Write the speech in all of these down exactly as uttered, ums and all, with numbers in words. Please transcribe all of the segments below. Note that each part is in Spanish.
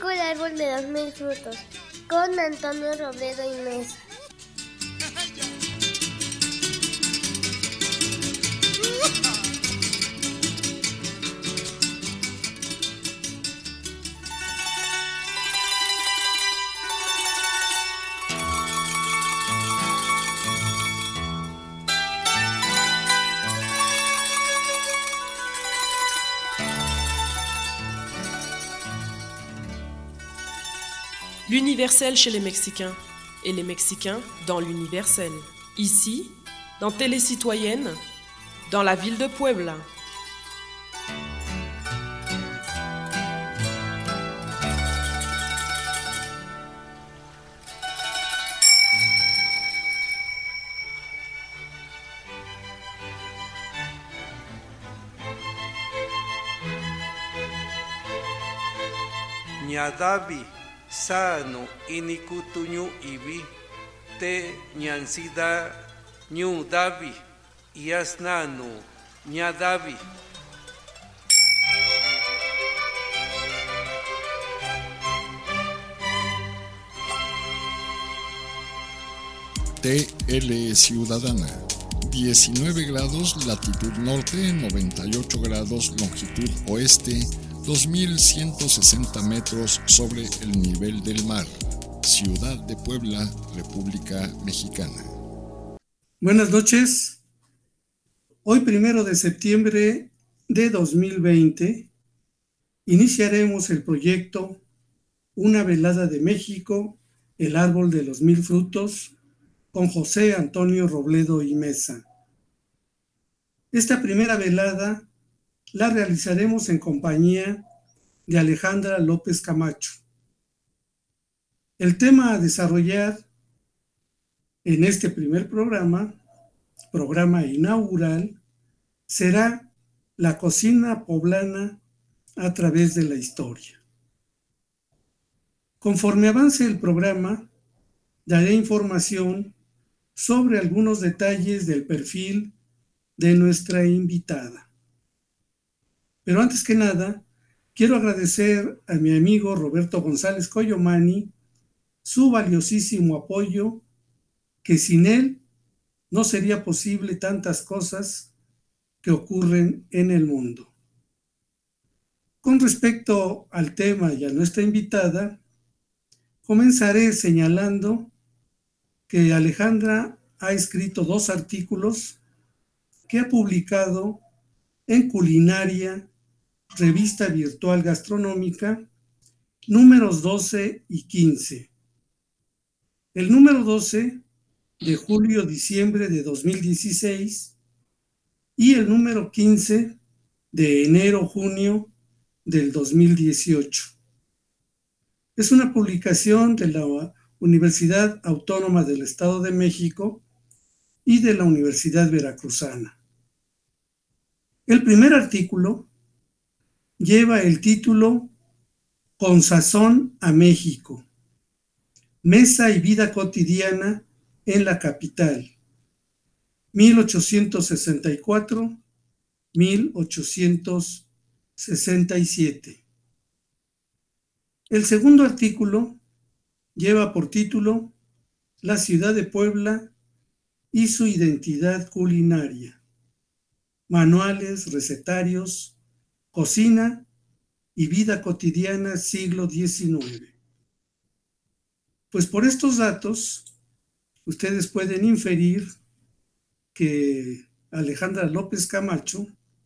el árbol de los mil frutos con Antonio Robledo y Mesa. L'universel chez les Mexicains et les Mexicains dans l'universel. Ici, dans Télécitoyenne, dans la ville de Puebla. Ñadavi sano inikutuñu ibi te ñansida ñu davi yasnanu ñadavi. T L Ciudadana, diecinueve grados latitud norte, noventa y ocho grados longitud oeste, dos mil ciento sesenta metros sobre el nivel del mar. Ciudad de Puebla, República Mexicana. Buenas noches. Hoy, primero de septiembre de dos mil veinte, iniciaremos el proyecto Una velada de México, el árbol de los mil frutos, con José Antonio Robledo y Mesa. Esta primera velada la realizaremos en compañía de Alejandra López Camacho. El tema a desarrollar en este primer programa, programa inaugural, será la cocina poblana a través de la historia. Conforme avance el programa, daré información sobre algunos detalles del perfil de nuestra invitada. Pero antes que nada, quiero agradecer a mi amigo Roberto González Coyomani su valiosísimo apoyo, que sin él no sería posible tantas cosas que ocurren en el mundo. Con respecto al tema y a nuestra invitada, comenzaré señalando que Alejandra ha escrito dos artículos que ha publicado en Culinaria, revista virtual gastronómica, números doce y quince. El número doce de julio-diciembre de dos mil dieciséis y el número quince de enero-junio del dos mil dieciocho. Es una publicación de la Universidad Autónoma del Estado de México y de la Universidad Veracruzana. El primer artículo lleva el título Con sazón a México, mesa y vida cotidiana en la capital, mil ochocientos sesenta y cuatro a mil ochocientos sesenta y siete. El segundo artículo lleva por título La ciudad de Puebla y su identidad culinaria, manuales, recetarios, cocina y vida cotidiana siglo diecinueve. Pues por estos datos, ustedes pueden inferir que Alejandra López Camacho,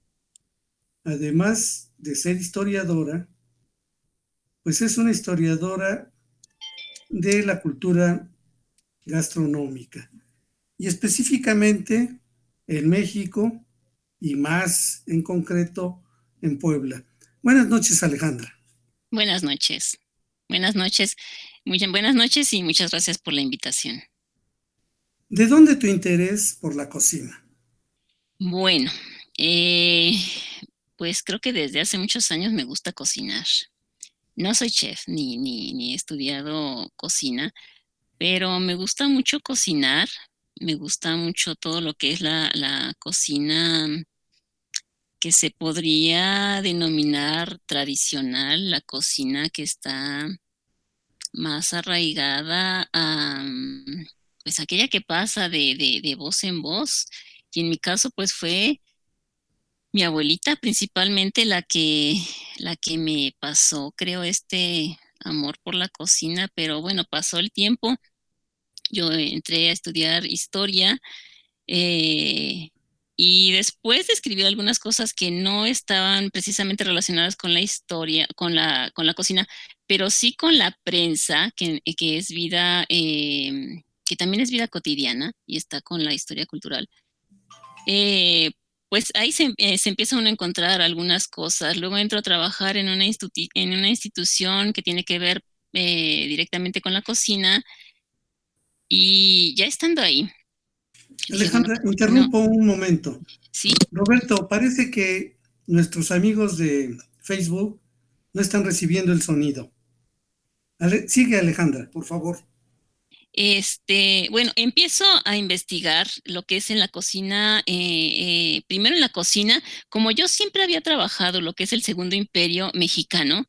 además de ser historiadora, pues es una historiadora de la cultura gastronómica, y específicamente en México y más en concreto en Puebla. Buenas noches, Alejandra. Buenas noches. Buenas noches. Muchas buenas noches y muchas gracias por la invitación. ¿De dónde tu interés por la cocina? Bueno, eh, pues creo que desde hace muchos años me gusta cocinar. No soy chef ni, ni, ni he estudiado cocina, pero me gusta mucho cocinar. Me gusta mucho todo lo que es la, la cocina que se podría denominar tradicional, la cocina que está más arraigada a, mm, pues aquella que pasa de, de, de voz en voz. Y en mi caso, pues fue mi abuelita principalmente la que, la que me pasó, creo, este amor por la cocina, pero bueno, pasó el tiempo. Yo entré a estudiar historia eh, y después de escribir algunas cosas que no estaban precisamente relacionadas con la historia, con la, con la cocina, pero sí con la prensa, que, que es vida, eh, que también es vida cotidiana y está con la historia cultural. Eh, pues ahí se, eh, se empieza uno a encontrar algunas cosas. Luego entro a trabajar en una, institu en una institución que tiene que ver eh, directamente con la cocina y ya estando ahí, dije, bueno, Alejandra, ¿por qué no? interrumpo un momento. Sí, Roberto, parece que nuestros amigos de Facebook no están recibiendo el sonido. Ale- sigue, Alejandra, por favor. este, bueno, empiezo a investigar lo que es en la cocina, eh, eh, primero en la cocina, como yo siempre había trabajado lo que es el Segundo Imperio Mexicano,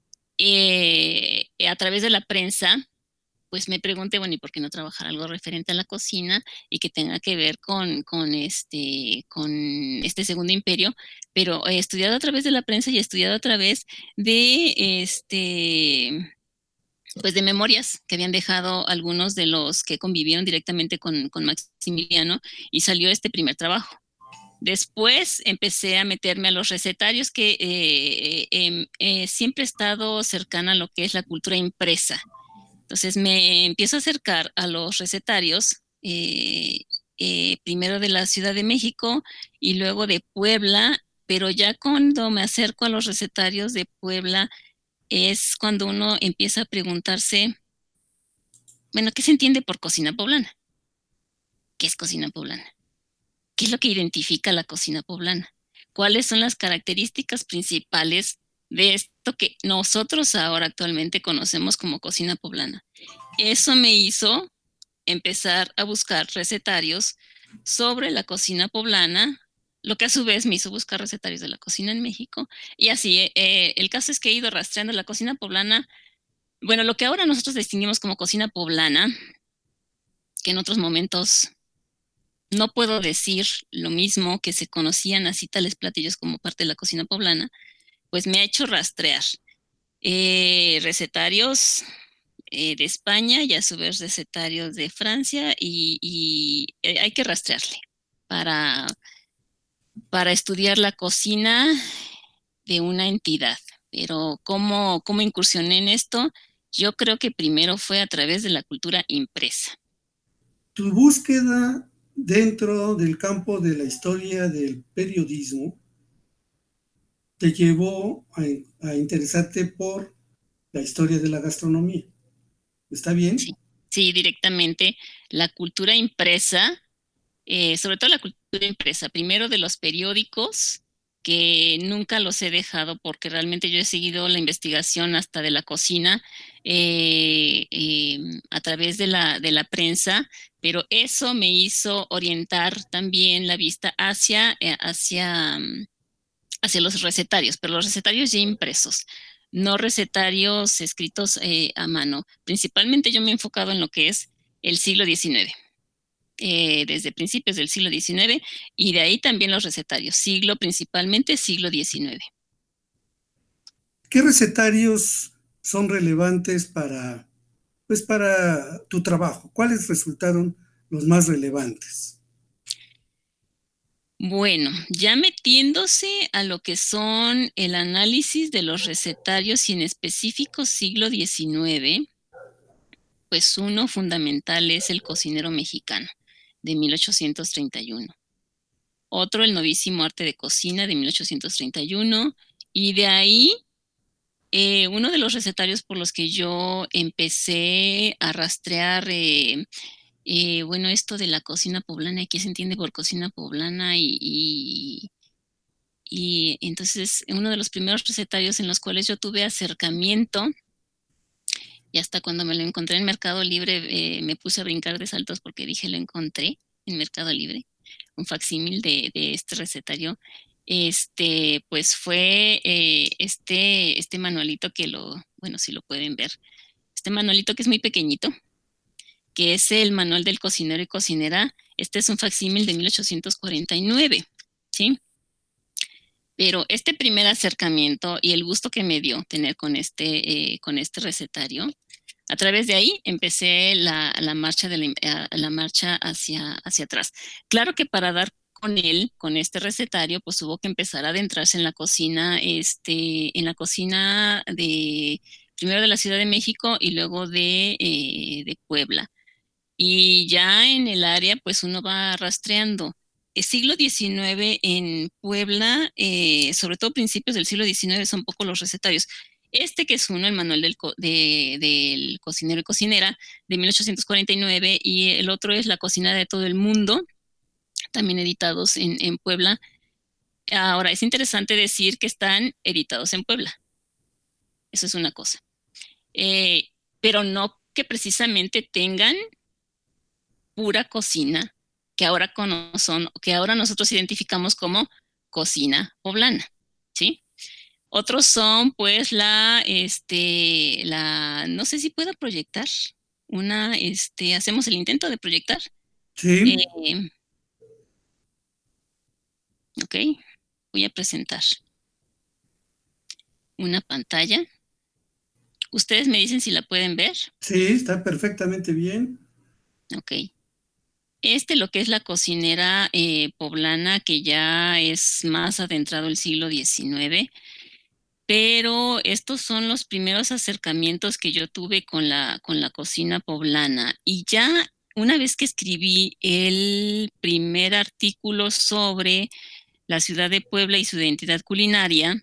eh, a través de la prensa, pues me pregunté, bueno, ¿y por qué no trabajar algo referente a la cocina y que tenga que ver con, con este, con este Segundo Imperio? Pero he estudiado a través de la prensa y he estudiado a través de este pues de memorias que habían dejado algunos de los que convivieron directamente con, con Maximiliano y salió este primer trabajo. Después empecé a meterme a los recetarios que eh, eh, eh, siempre he estado cercana a lo que es la cultura impresa. Entonces me empiezo a acercar a los recetarios, eh, eh, primero de la Ciudad de México y luego de Puebla, pero ya cuando me acerco a los recetarios de Puebla es cuando uno empieza a preguntarse, bueno, ¿qué se entiende por cocina poblana? ¿Qué es cocina poblana? ¿Qué es lo que identifica la cocina poblana? ¿Cuáles son las características principales de esto que nosotros ahora actualmente conocemos como cocina poblana? Eso me hizo empezar a buscar recetarios sobre la cocina poblana, lo que a su vez me hizo buscar recetarios de la cocina en México. Y así, eh, el caso es que he ido rastreando la cocina poblana. Bueno, lo que ahora nosotros distinguimos como cocina poblana, que en otros momentos no puedo decir lo mismo, que se conocían así tales platillos como parte de la cocina poblana, pues me ha hecho rastrear eh, recetarios eh, de España y a su vez recetarios de Francia y, y eh, hay que rastrearle para, para estudiar la cocina de una entidad. Pero ¿cómo, cómo incursioné en esto? Yo creo que primero fue a través de la cultura impresa. Tu búsqueda dentro del campo de la historia del periodismo te llevó a, a interesarte por la historia de la gastronomía. ¿Está bien? Sí, sí, directamente la cultura impresa, eh, sobre todo la cultura impresa, primero de los periódicos, que nunca los he dejado porque realmente yo he seguido la investigación hasta de la cocina eh, eh, a través de la, de la prensa, pero eso me hizo orientar también la vista hacia, eh, hacia, mm, hacia los recetarios, pero los recetarios ya impresos, no recetarios escritos eh, a mano. Principalmente yo me he enfocado en lo que es el siglo diecinueve. Eh, desde principios del siglo diecinueve y de ahí también los recetarios, siglo principalmente siglo diecinueve. ¿Qué recetarios son relevantes para, pues para tu trabajo? ¿Cuáles resultaron los más relevantes? Bueno, ya metiéndose a lo que son el análisis de los recetarios y en específico siglo diecinueve, pues uno fundamental es el cocinero mexicano de mil ochocientos treinta y uno. Otro, el novísimo arte de cocina de mil ochocientos treinta y uno. Y de ahí, eh, uno de los recetarios por los que yo empecé a rastrear, eh, eh, bueno, esto de la cocina poblana, ¿qué se entiende por cocina poblana? Y, y, y entonces, uno de los primeros recetarios en los cuales yo tuve acercamiento, y hasta cuando me lo encontré en Mercado Libre, eh, me puse a brincar de saltos porque dije, lo encontré en Mercado Libre, un facsímil de, de este recetario. este, pues fue eh, este, este manualito que lo, bueno, si lo pueden ver, este manualito que es muy pequeñito, que es el manual del cocinero y cocinera. Este es un facsímil de mil ochocientos cuarenta y nueve, ¿sí? Pero este primer acercamiento y el gusto que me dio tener con este, eh, con este recetario, a través de ahí empecé la, la marcha, de la, la marcha hacia, hacia atrás. Claro que para dar con él, con este recetario, pues hubo que empezar a adentrarse en la cocina, este, en la cocina de, primero de la Ciudad de México y luego de, eh, de Puebla. Y ya en el área, pues uno va rastreando. El siglo diecinueve en Puebla, eh, sobre todo principios del siglo diecinueve, son pocos los recetarios. Este que es uno, el manual del, co de, del cocinero y cocinera de mil ochocientos cuarenta y nueve, y el otro es La cocina de todo el mundo, también editados en, en Puebla. Ahora, es interesante decir que están editados en Puebla. Eso es una cosa. Eh, pero no que precisamente tengan pura cocina, que ahora, son, que ahora nosotros identificamos como cocina poblana, ¿sí? Otros son, pues, la, este, la, no sé si puedo proyectar, una, este, hacemos el intento de proyectar. Sí. Eh, ok, voy a presentar una pantalla. Ustedes me dicen si la pueden ver. Sí, está perfectamente bien. Ok. Este, lo que es la cocinera eh, poblana, que ya es más adentrado el siglo diecinueve, pero estos son los primeros acercamientos que yo tuve con la, con la cocina poblana. Y ya una vez que escribí el primer artículo sobre la ciudad de Puebla y su identidad culinaria,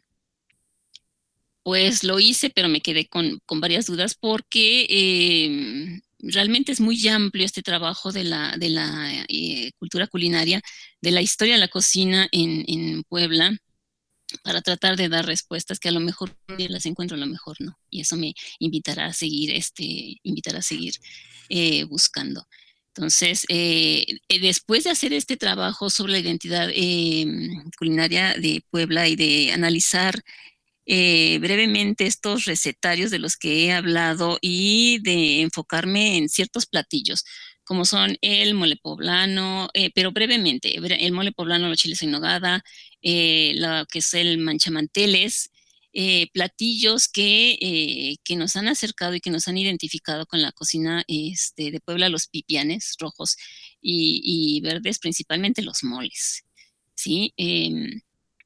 pues lo hice, pero me quedé con, con varias dudas porque eh, realmente es muy amplio este trabajo de la, de la eh, cultura culinaria, de la historia de la cocina en, en Puebla, para tratar de dar respuestas que a lo mejor las encuentro, a lo mejor no. Y eso me invitará a seguir, este, invitará a seguir eh, buscando. Entonces, eh, después de hacer este trabajo sobre la identidad eh, culinaria de Puebla y de analizar Eh, brevemente estos recetarios de los que he hablado y de enfocarme en ciertos platillos, como son el mole poblano, eh, pero brevemente, el mole poblano, los chiles en nogada, eh, lo que es el manchamanteles, eh, platillos que, eh, que nos han acercado y que nos han identificado con la cocina este, de Puebla, los pipianes rojos y, y verdes, principalmente los moles, ¿sí? Eh,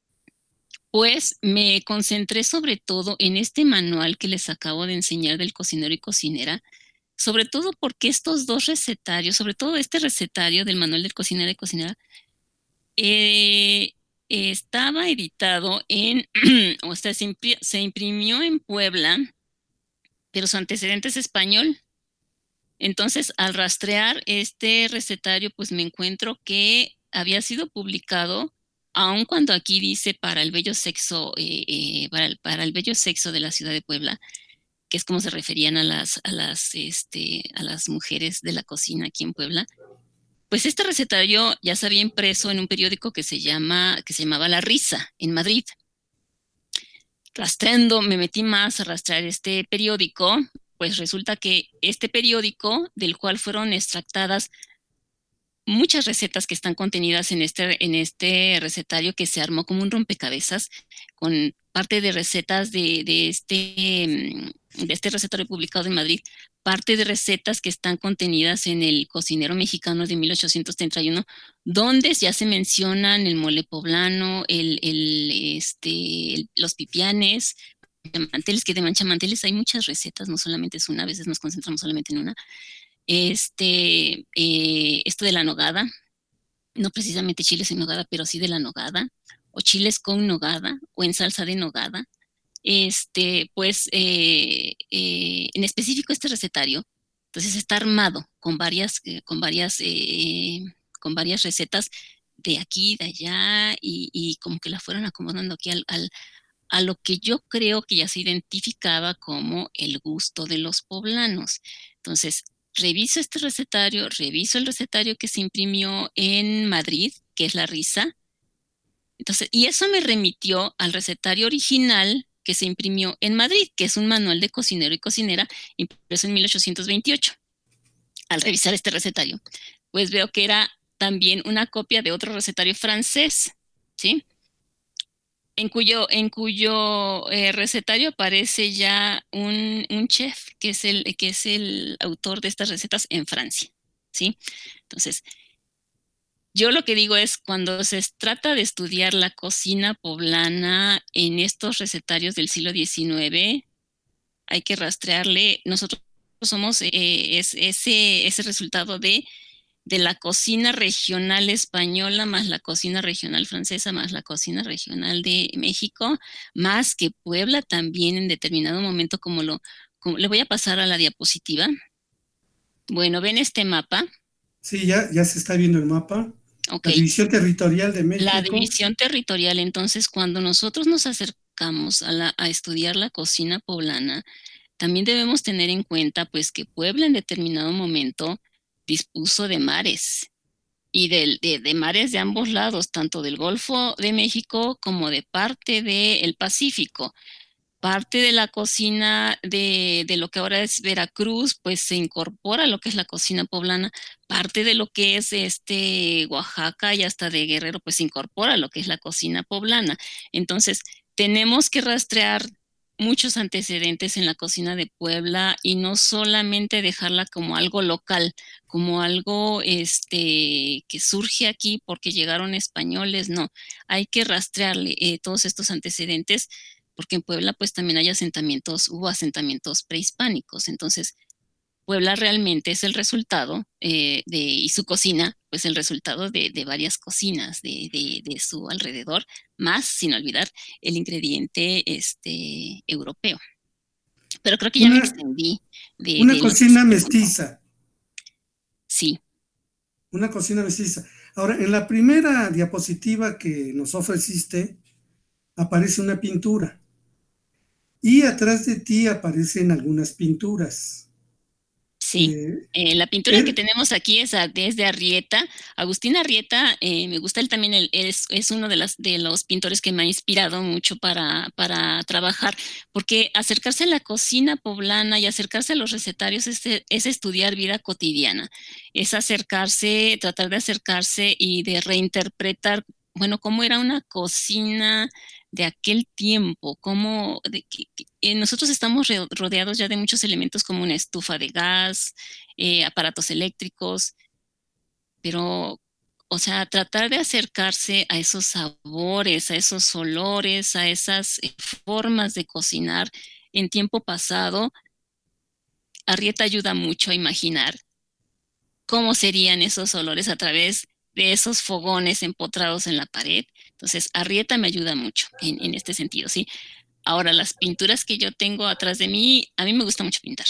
Pues me concentré sobre todo en este manual que les acabo de enseñar del cocinero y cocinera, sobre todo porque estos dos recetarios, sobre todo este recetario del manual del cocinero y cocinera, eh, estaba editado en, o sea, se, impri se imprimió en Puebla, pero su antecedente es español. Entonces, al rastrear este recetario, pues me encuentro que había sido publicado, aun cuando aquí dice para el bello sexo, eh, eh, para, el, para el bello sexo de la ciudad de Puebla, que es como se referían a las, a las, este, a las mujeres de la cocina aquí en Puebla. Pues este recetario ya se había impreso en un periódico que se llama, que se llamaba La Risa, en Madrid. Rastreando, me metí más a rastrear este periódico, pues resulta que este periódico, del cual fueron extractadas muchas recetas que están contenidas en este, en este recetario, que se armó como un rompecabezas, con parte de recetas de, de, este, de este recetario publicado en Madrid, parte de recetas que están contenidas en el Cocinero Mexicano de mil ochocientos treinta y uno, donde ya se mencionan el mole poblano, el, el, este, el, los pipianes, manteles, que de manchamanteles hay muchas recetas, no solamente es una, a veces nos concentramos solamente en una. Este, eh, esto de la nogada, no precisamente chiles en nogada, pero sí de la nogada, o chiles con nogada, o en salsa de nogada. Este, pues, eh, eh, en específico este recetario, entonces está armado con varias, eh, con varias, eh, con varias recetas de aquí, de allá, y, y como que la fueron acomodando aquí al, al, a lo que yo creo que ya se identificaba como el gusto de los poblanos. Entonces, reviso este recetario, reviso el recetario que se imprimió en Madrid, que es La Risa, Entonces, y eso me remitió al recetario original que se imprimió en Madrid, que es un manual de cocinero y cocinera impreso en mil ochocientos veintiocho. Al revisar este recetario, pues veo que era también una copia de otro recetario francés, ¿sí? En cuyo, en cuyo eh, recetario aparece ya un, un chef que es, el, que es el autor de estas recetas en Francia, ¿sí? Entonces, yo lo que digo es, cuando se trata de estudiar la cocina poblana en estos recetarios del siglo diecinueve, hay que rastrearle. Nosotros somos eh, es, ese, ese resultado de, de la cocina regional española, más la cocina regional francesa, más la cocina regional de México, más que Puebla también en determinado momento, como lo... Como, le voy a pasar a la diapositiva. Bueno, ven este mapa. Sí, ya, ya se está viendo el mapa. Okay. La división territorial de México. La división territorial, entonces, cuando nosotros nos acercamos a, la, a estudiar la cocina poblana, también debemos tener en cuenta, pues, que Puebla en determinado momento dispuso de mares, y de, de, de mares de ambos lados, tanto del Golfo de México como de parte del Pacífico. Parte de la cocina de, de lo que ahora es Veracruz, pues se incorpora a lo que es la cocina poblana. Parte de lo que es este Oaxaca y hasta de Guerrero, pues se incorpora a lo que es la cocina poblana. Entonces, tenemos que rastrear muchos antecedentes en la cocina de Puebla y no solamente dejarla como algo local, como algo este, que surge aquí porque llegaron españoles, no. Hay que rastrearle eh, todos estos antecedentes, porque en Puebla pues también hay asentamientos, hubo asentamientos prehispánicos. Entonces, Puebla realmente es el resultado eh, de, y su cocina, pues el resultado de, de varias cocinas de, de, de su alrededor, más, sin olvidar, el ingrediente este, europeo. Pero creo que ya una, me extendí. De, una de cocina mestiza. Sí. Una cocina mestiza. Ahora, en la primera diapositiva que nos ofreciste, aparece una pintura. Y atrás de ti aparecen algunas pinturas. Sí, eh, eh, la pintura él, que tenemos aquí es, a, es de Arrieta. Agustín Arrieta, eh, me gusta él también, él, es, es uno de, las, de los pintores que me ha inspirado mucho para, para trabajar, porque acercarse a la cocina poblana y acercarse a los recetarios es, es estudiar vida cotidiana, es acercarse, tratar de acercarse y de reinterpretar, bueno, cómo era una cocina de aquel tiempo, como de que, que, eh, nosotros estamos rodeados ya de muchos elementos como una estufa de gas, eh, aparatos eléctricos, pero, o sea, tratar de acercarse a esos sabores, a esos olores, a esas eh, formas de cocinar en tiempo pasado. Arrieta ayuda mucho a imaginar cómo serían esos olores a través de esos fogones empotrados en la pared. Entonces, Arrieta me ayuda mucho en, en este sentido, ¿sí? Ahora, las pinturas que yo tengo atrás de mí, a mí me gusta mucho pintar.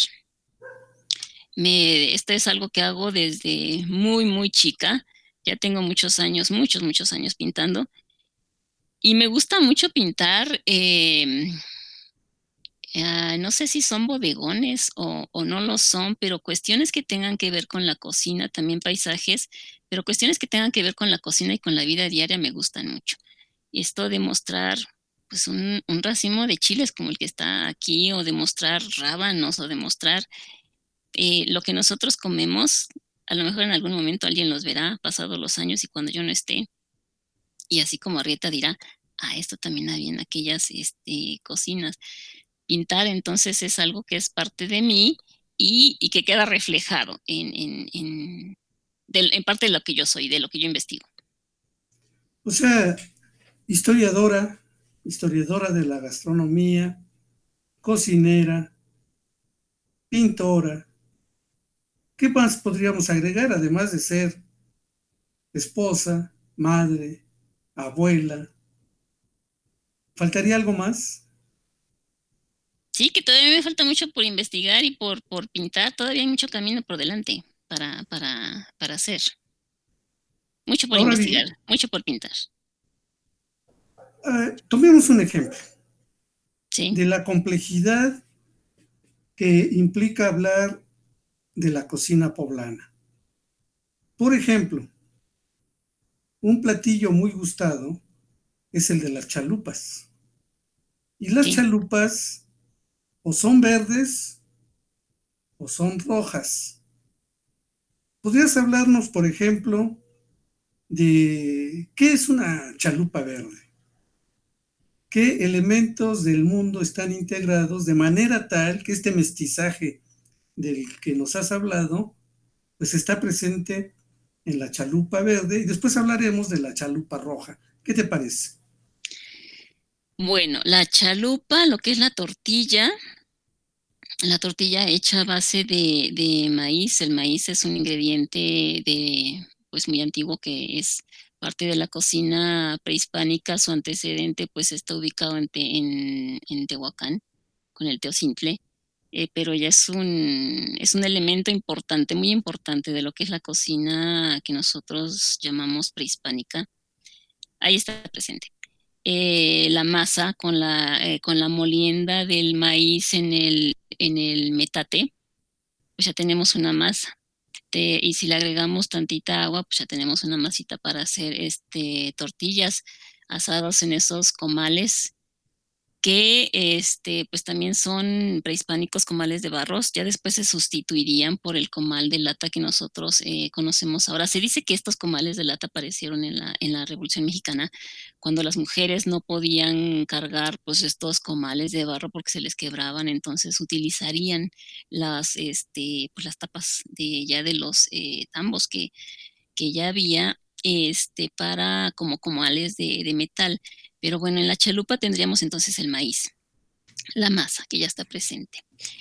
Me, esto es algo que hago desde muy, muy chica. Ya tengo muchos años, muchos, muchos años pintando. Y me gusta mucho pintar, eh, eh, no sé si son bodegones o, o no lo son, pero cuestiones que tengan que ver con la cocina, también paisajes, pero cuestiones que tengan que ver con la cocina y con la vida diaria me gustan mucho. Y esto de mostrar pues un, un racimo de chiles como el que está aquí, o de mostrar rábanos, o de mostrar eh, lo que nosotros comemos. A lo mejor en algún momento alguien los verá pasados los años y cuando yo no esté, y así como Arrieta dirá, ah, esto también había en aquellas este, cocinas. Pintar entonces es algo que es parte de mí y, y que queda reflejado en, en, en, de, en parte de lo que yo soy, de lo que yo investigo. O sea, historiadora, historiadora de la gastronomía, cocinera, pintora. ¿Qué más podríamos agregar, además de ser esposa, madre, abuela? ¿Faltaría algo más? Sí, que todavía me falta mucho por investigar y por, por pintar. Todavía hay mucho camino por delante para, para, para hacer. Mucho por Ahora investigar, bien, mucho por pintar. Uh, tomemos un ejemplo. ¿Sí? De la complejidad que implica hablar de la cocina poblana. Por ejemplo, un platillo muy gustado es el de las chalupas. Y las Sí. chalupas o son verdes o son rojas. ¿Podrías hablarnos, por ejemplo, de qué es una chalupa verde? ¿Qué elementos del mundo están integrados de manera tal que este mestizaje del que nos has hablado, pues está presente en la chalupa verde? Y después hablaremos de la chalupa roja. ¿Qué te parece? Bueno, la chalupa, lo que es la tortilla, la tortilla hecha a base de, de maíz. El maíz es un ingrediente de, pues muy antiguo, que es parte de la cocina prehispánica. Su antecedente pues está ubicado en, Te- en, en Tehuacán, con el teocintle, eh, pero ya es un, es un elemento importante, muy importante de lo que es la cocina que nosotros llamamos prehispánica. Ahí está presente. Eh, la masa con la, eh, con la molienda del maíz en el, en el metate, pues ya tenemos una masa. Te- y si le agregamos tantita agua, pues ya tenemos una masita para hacer este, tortillas asadas en esos comales que este, pues también son prehispánicos, comales de barros. Ya después se sustituirían por el comal de lata que nosotros eh, conocemos ahora. Se dice que estos comales de lata aparecieron en la, en la Revolución Mexicana, cuando las mujeres no podían cargar pues estos comales de barro porque se les quebraban. Entonces utilizarían las, este, pues, las tapas de ya de los eh, tambos que, que ya había, este, para como comales de, de metal. Pero bueno, en la chalupa tendríamos entonces el maíz, la masa que ya está presente.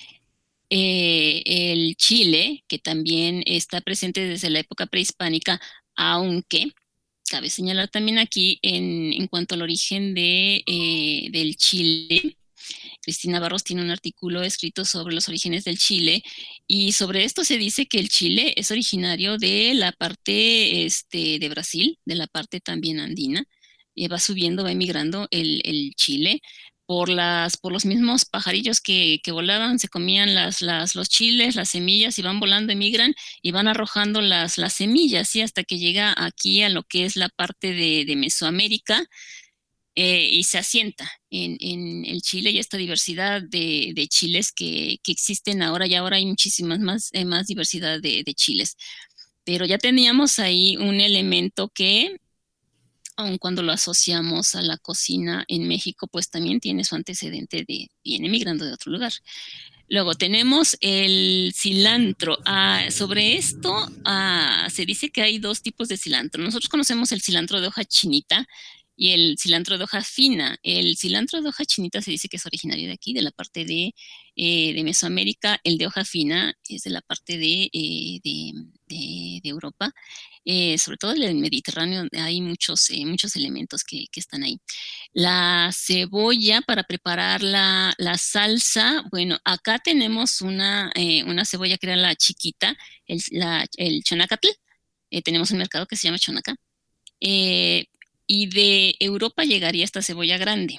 Eh, el chile, que también está presente desde la época prehispánica, aunque cabe señalar también aquí en, en cuanto al origen de, eh, del chile. Cristina Barros tiene un artículo escrito sobre los orígenes del chile, y sobre esto se dice que el chile es originario de la parte este, de Brasil, de la parte también andina. Y va subiendo, va emigrando el, el chile por, las, por los mismos pajarillos que, que volaban, se comían las, las, los chiles, las semillas, y van volando, emigran y van arrojando las, las semillas, ¿sí? Hasta que llega aquí a lo que es la parte de, de Mesoamérica, eh, y se asienta en, en, el Chile, y esta diversidad de, de chiles que, que, existen ahora, y ahora hay muchísimas más, eh, más diversidad de, de chiles. Pero ya teníamos ahí un elemento que, aun cuando lo asociamos a la cocina en México, pues también tiene su antecedente de viene migrando de otro lugar. Luego tenemos el cilantro. Ah, sobre esto ah, se dice que hay dos tipos de cilantro. Nosotros conocemos el cilantro de hoja chinita y el cilantro de hoja fina. El cilantro de hoja chinita se dice que es originario de aquí, de la parte de, eh, de Mesoamérica. El de hoja fina es de la parte de, eh, de, de, de Europa. Eh, sobre todo en el Mediterráneo hay muchos, eh, muchos elementos que, que están ahí. La cebolla para preparar la, la salsa, bueno, acá tenemos una, eh, una cebolla que era la chiquita, el, la, el chonacatl. Eh, tenemos un mercado que se llama Chonaca. Eh, y de Europa llegaría esta cebolla grande.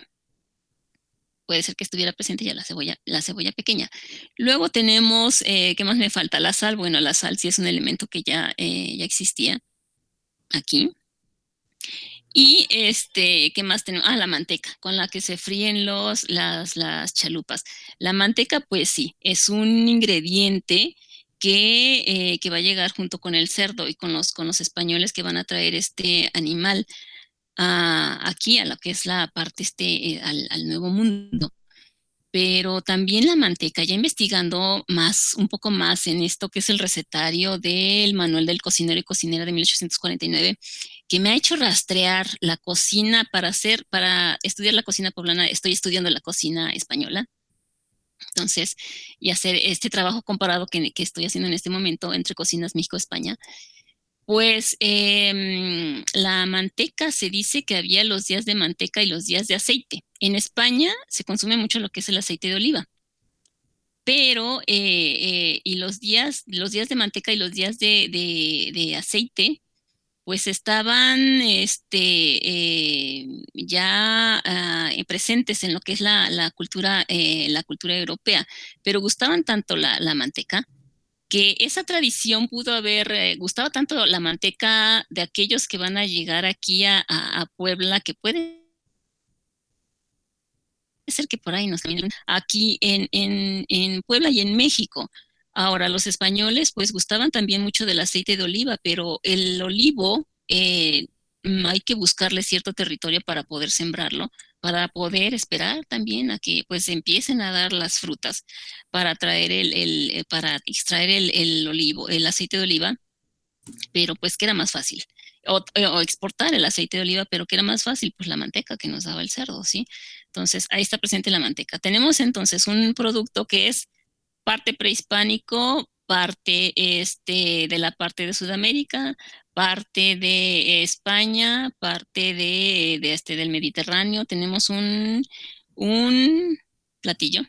Puede ser que estuviera presente ya la cebolla, la cebolla pequeña. Luego tenemos, eh, ¿qué más me falta? La sal. Bueno, la sal sí es un elemento que ya, eh, ya existía aquí. Y este, ¿qué más tenemos? Ah, la manteca, con la que se fríen los, las, las chalupas. La manteca, pues sí, es un ingrediente que, eh, que va a llegar junto con el cerdo y con los, con los españoles, que van a traer este animal a, aquí a lo que es la parte este, eh, al, al Nuevo Mundo. Pero también la manteca, ya investigando más, un poco más en esto que es el recetario del Manual del Cocinero y Cocinera de mil ochocientos cuarenta y nueve, que me ha hecho rastrear la cocina para hacer, para estudiar la cocina poblana. Estoy estudiando la cocina española. Entonces, y hacer este trabajo comparado que, que estoy haciendo en este momento entre cocinas México-España. Pues eh, la manteca, se dice que había los días de manteca y los días de aceite. En España se consume mucho lo que es el aceite de oliva, pero eh, eh, y los días, los días de manteca y los días de, de, de aceite, pues estaban este, eh, ya uh, presentes en lo que es la, la cultura, eh, la cultura europea, pero gustaban tanto la, la manteca, que esa tradición pudo haber eh, gustado tanto la manteca de aquellos que van a llegar aquí a, a, a Puebla, que pueden ser que por ahí nos vienen aquí en, en, en Puebla y en México. Ahora, los españoles pues gustaban también mucho del aceite de oliva, pero el olivo eh, mm, hay que buscarle cierto territorio para poder sembrarlo, para poder esperar también a que pues empiecen a dar las frutas para traer el, el eh, para extraer el, el olivo, el aceite de oliva, pero pues que era más fácil. O, o, exportar el aceite de oliva, pero que era más fácil, pues la manteca que nos daba el cerdo, ¿sí? Entonces, ahí está presente la manteca. Tenemos entonces un producto que es parte prehispánico, parte este, de la parte de Sudamérica, parte de España, parte de, de este, del Mediterráneo. Tenemos un, un platillo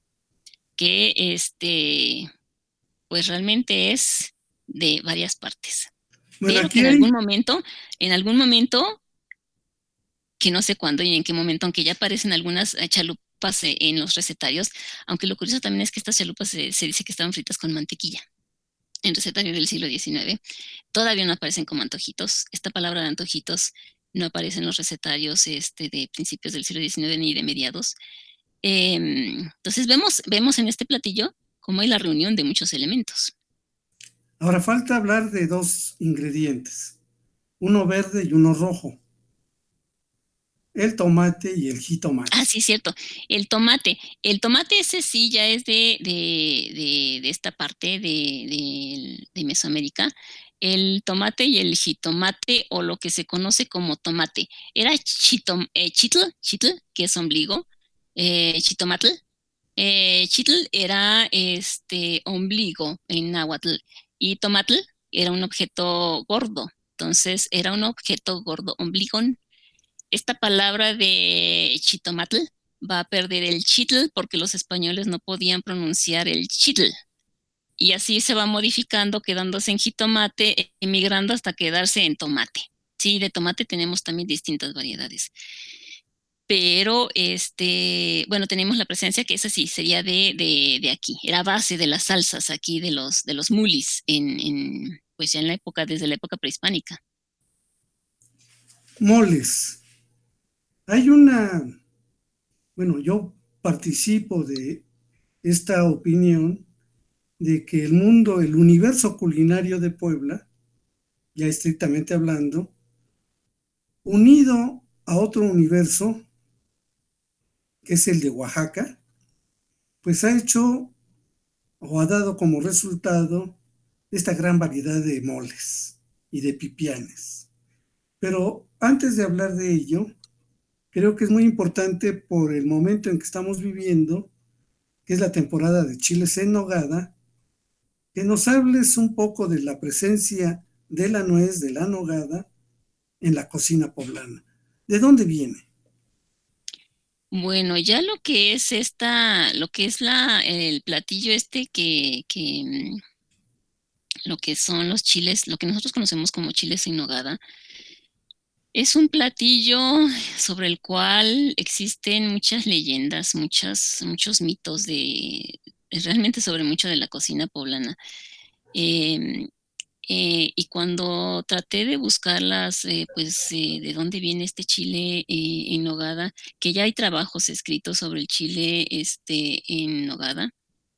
que este, pues realmente es de varias partes. Bueno, Pero que aquí en hay, algún momento, en algún momento, que no sé cuándo y en qué momento, aunque ya aparecen algunas eh, chalupas eh, en los recetarios, aunque lo curioso también es que estas chalupas se, se dice que estaban fritas con mantequilla en recetarios del siglo diecinueve. Todavía no aparecen como antojitos. Esta palabra de antojitos no aparece en los recetarios este, de principios del siglo diecinueve ni de mediados. Eh, entonces vemos, vemos en este platillo cómo hay la reunión de muchos elementos. ahora falta hablar de dos ingredientes, uno verde y uno rojo, el tomate y el jitomate. Ah, sí, cierto. El tomate. El tomate ese sí ya es de, de, de, de esta parte de, de, de Mesoamérica. El tomate y el jitomate, o lo que se conoce como tomate. Era chitom, eh, chitl, chitl, que es ombligo, eh, chitomatl. Eh, chitl era este ombligo en náhuatl y tomatl era un objeto gordo. Entonces era un objeto gordo, ombligón. Esta palabra de chitomatl va a perder el chitl porque los españoles no podían pronunciar el chitl. Y así se va modificando, quedándose en jitomate, emigrando hasta quedarse en tomate. Sí, de tomate tenemos también distintas variedades. Pero, este, bueno, tenemos la presencia que esa sí sería de, de, de aquí. Era base de las salsas aquí de los, de los mulis, en, en, pues ya en la época, desde la época prehispánica. Moles. Hay una, bueno, yo participo de esta opinión de que el mundo, el universo culinario de Puebla, ya estrictamente hablando, unido a otro universo, que es el de Oaxaca, pues ha hecho o ha dado como resultado esta gran variedad de moles y de pipianes. Pero antes de hablar de ello, creo que es muy importante por el momento en que estamos viviendo, que es la temporada de chiles en nogada, que nos hables un poco de la presencia de la nuez, de la nogada, en la cocina poblana. ¿De dónde viene? Bueno, ya lo que es esta, lo que es la, el platillo este que, que mm, lo que son los chiles, lo que nosotros conocemos como chiles en nogada, es un platillo sobre el cual existen muchas leyendas, muchas, muchos mitos de, realmente sobre mucho de la cocina poblana. Em, eh, y cuando traté de buscarlas, eh, pues eh, de dónde viene este chile eh, en nogada, que ya hay trabajos escritos sobre el chile este, en nogada,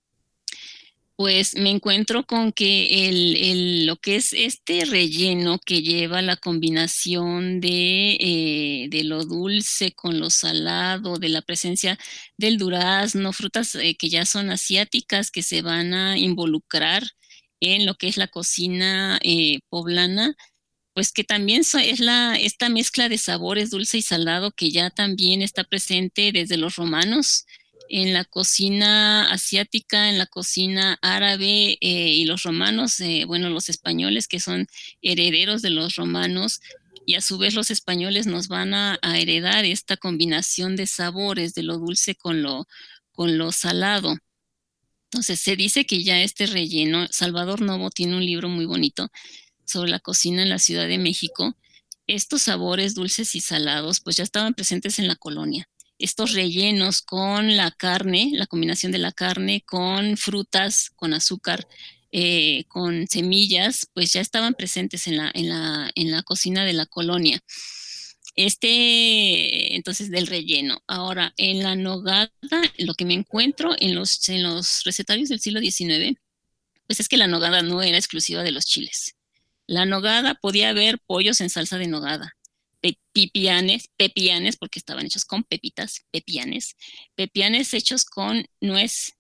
pues me encuentro con que el, el- lo que es este relleno que lleva la combinación de, eh, de lo dulce con lo salado, de la presencia del durazno, frutas eh, que ya son asiáticas que se van a involucrar en lo que es la cocina eh, poblana, pues que también so- es la, esta mezcla de sabores dulce y salado que ya también está presente desde los romanos en la cocina asiática, en la cocina árabe eh, y los romanos, eh, bueno, los españoles que son herederos de los romanos y a su vez los españoles nos van a, a heredar esta combinación de sabores de lo dulce con lo, con lo salado. Entonces se dice que ya este relleno, Salvador Novo tiene un libro muy bonito sobre la cocina en la Ciudad de México. Estos sabores dulces y salados pues ya estaban presentes en la colonia. Estos rellenos con la carne, la combinación de la carne con frutas, con azúcar, eh, con semillas, pues ya estaban presentes en la, en la, en la cocina de la colonia. Este, entonces, del relleno. Ahora, en la nogada, lo que me encuentro en los, en los recetarios del siglo diecinueve, pues es que la nogada no era exclusiva de los chiles. La nogada podía haber pollos en salsa de nogada, pe pipianes, pepianes, porque estaban hechos con pepitas, pepianes, pepianes hechos con nuez,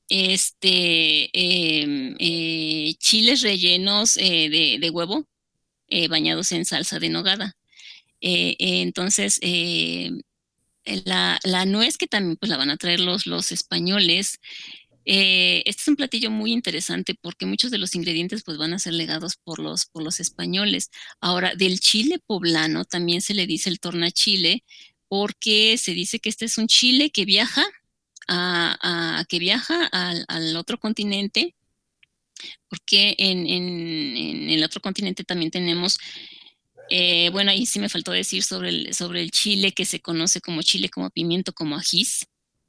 este, eh, eh, chiles rellenos eh, de, de huevo, eh, bañados en salsa de nogada. Eh, eh, entonces, eh, la, la nuez que también pues la van a traer los, los españoles. Eh, este es un platillo muy interesante porque muchos de los ingredientes pues van a ser legados por los, por los españoles. Ahora, del chile poblano también se le dice el tornachile porque se dice que este es un chile que viaja a, a que viaja al, al otro continente, porque en, en, en el otro continente también tenemos Eh, bueno, ahí sí me faltó decir sobre el, sobre el chile que se conoce como chile, como pimiento, como ajís,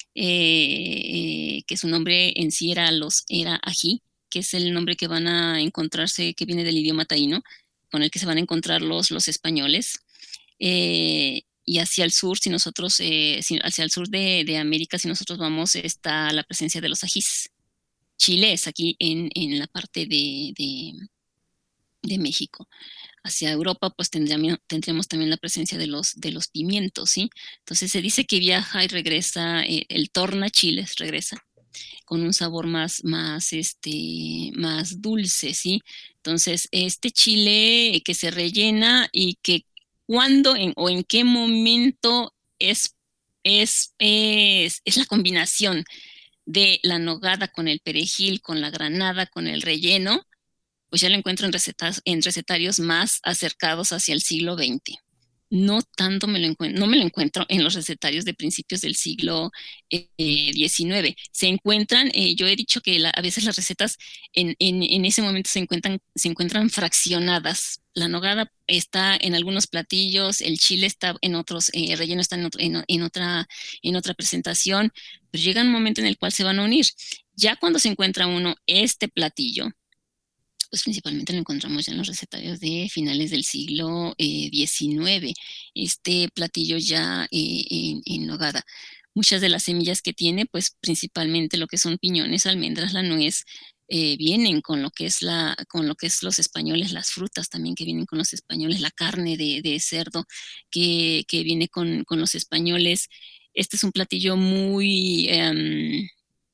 eh, que su nombre en sí era, los, era ají, que es el nombre que van a encontrarse, que viene del idioma taíno, con el que se van a encontrar los, los españoles. Eh, y hacia el sur, si nosotros, eh, si, hacia el sur de, de América, si nosotros vamos, está la presencia de los ajís. Chile es aquí en, en la parte de, de, de México. Hacia Europa, pues tendríamos, tendremos también la presencia de los, de los pimientos, ¿sí? Entonces se dice que viaja y regresa, eh, el tornachiles regresa con un sabor más, más, este, más dulce, ¿sí? Entonces, este chile que se rellena y que cuándo en, o en qué momento es, es, es, es la combinación de la nogada con el perejil, con la granada, con el relleno, pues ya lo encuentro en, recetas, en recetarios más acercados hacia el siglo veinte. No tanto me lo encuentro, no me lo encuentro en los recetarios de principios del siglo eh, diecinueve. Se encuentran, eh, yo he dicho que la, a veces las recetas en, en, en ese momento se encuentran, se encuentran fraccionadas. La nogada está en algunos platillos, el chile está en otros, eh, el relleno está en, otro, en, en, otra, en otra presentación, pero llega un momento en el cual se van a unir. Ya cuando se encuentra uno este platillo, pues principalmente lo encontramos ya en los recetarios de finales del siglo eh, diecinueve, este platillo ya eh, en, en nogada. Muchas de las semillas que tiene, pues principalmente lo que son piñones, almendras, la nuez, eh, vienen con lo que es la, con lo que es los españoles, las frutas también que vienen con los españoles, la carne de, de cerdo que, que viene con, con los españoles. Este es un platillo muy... Um,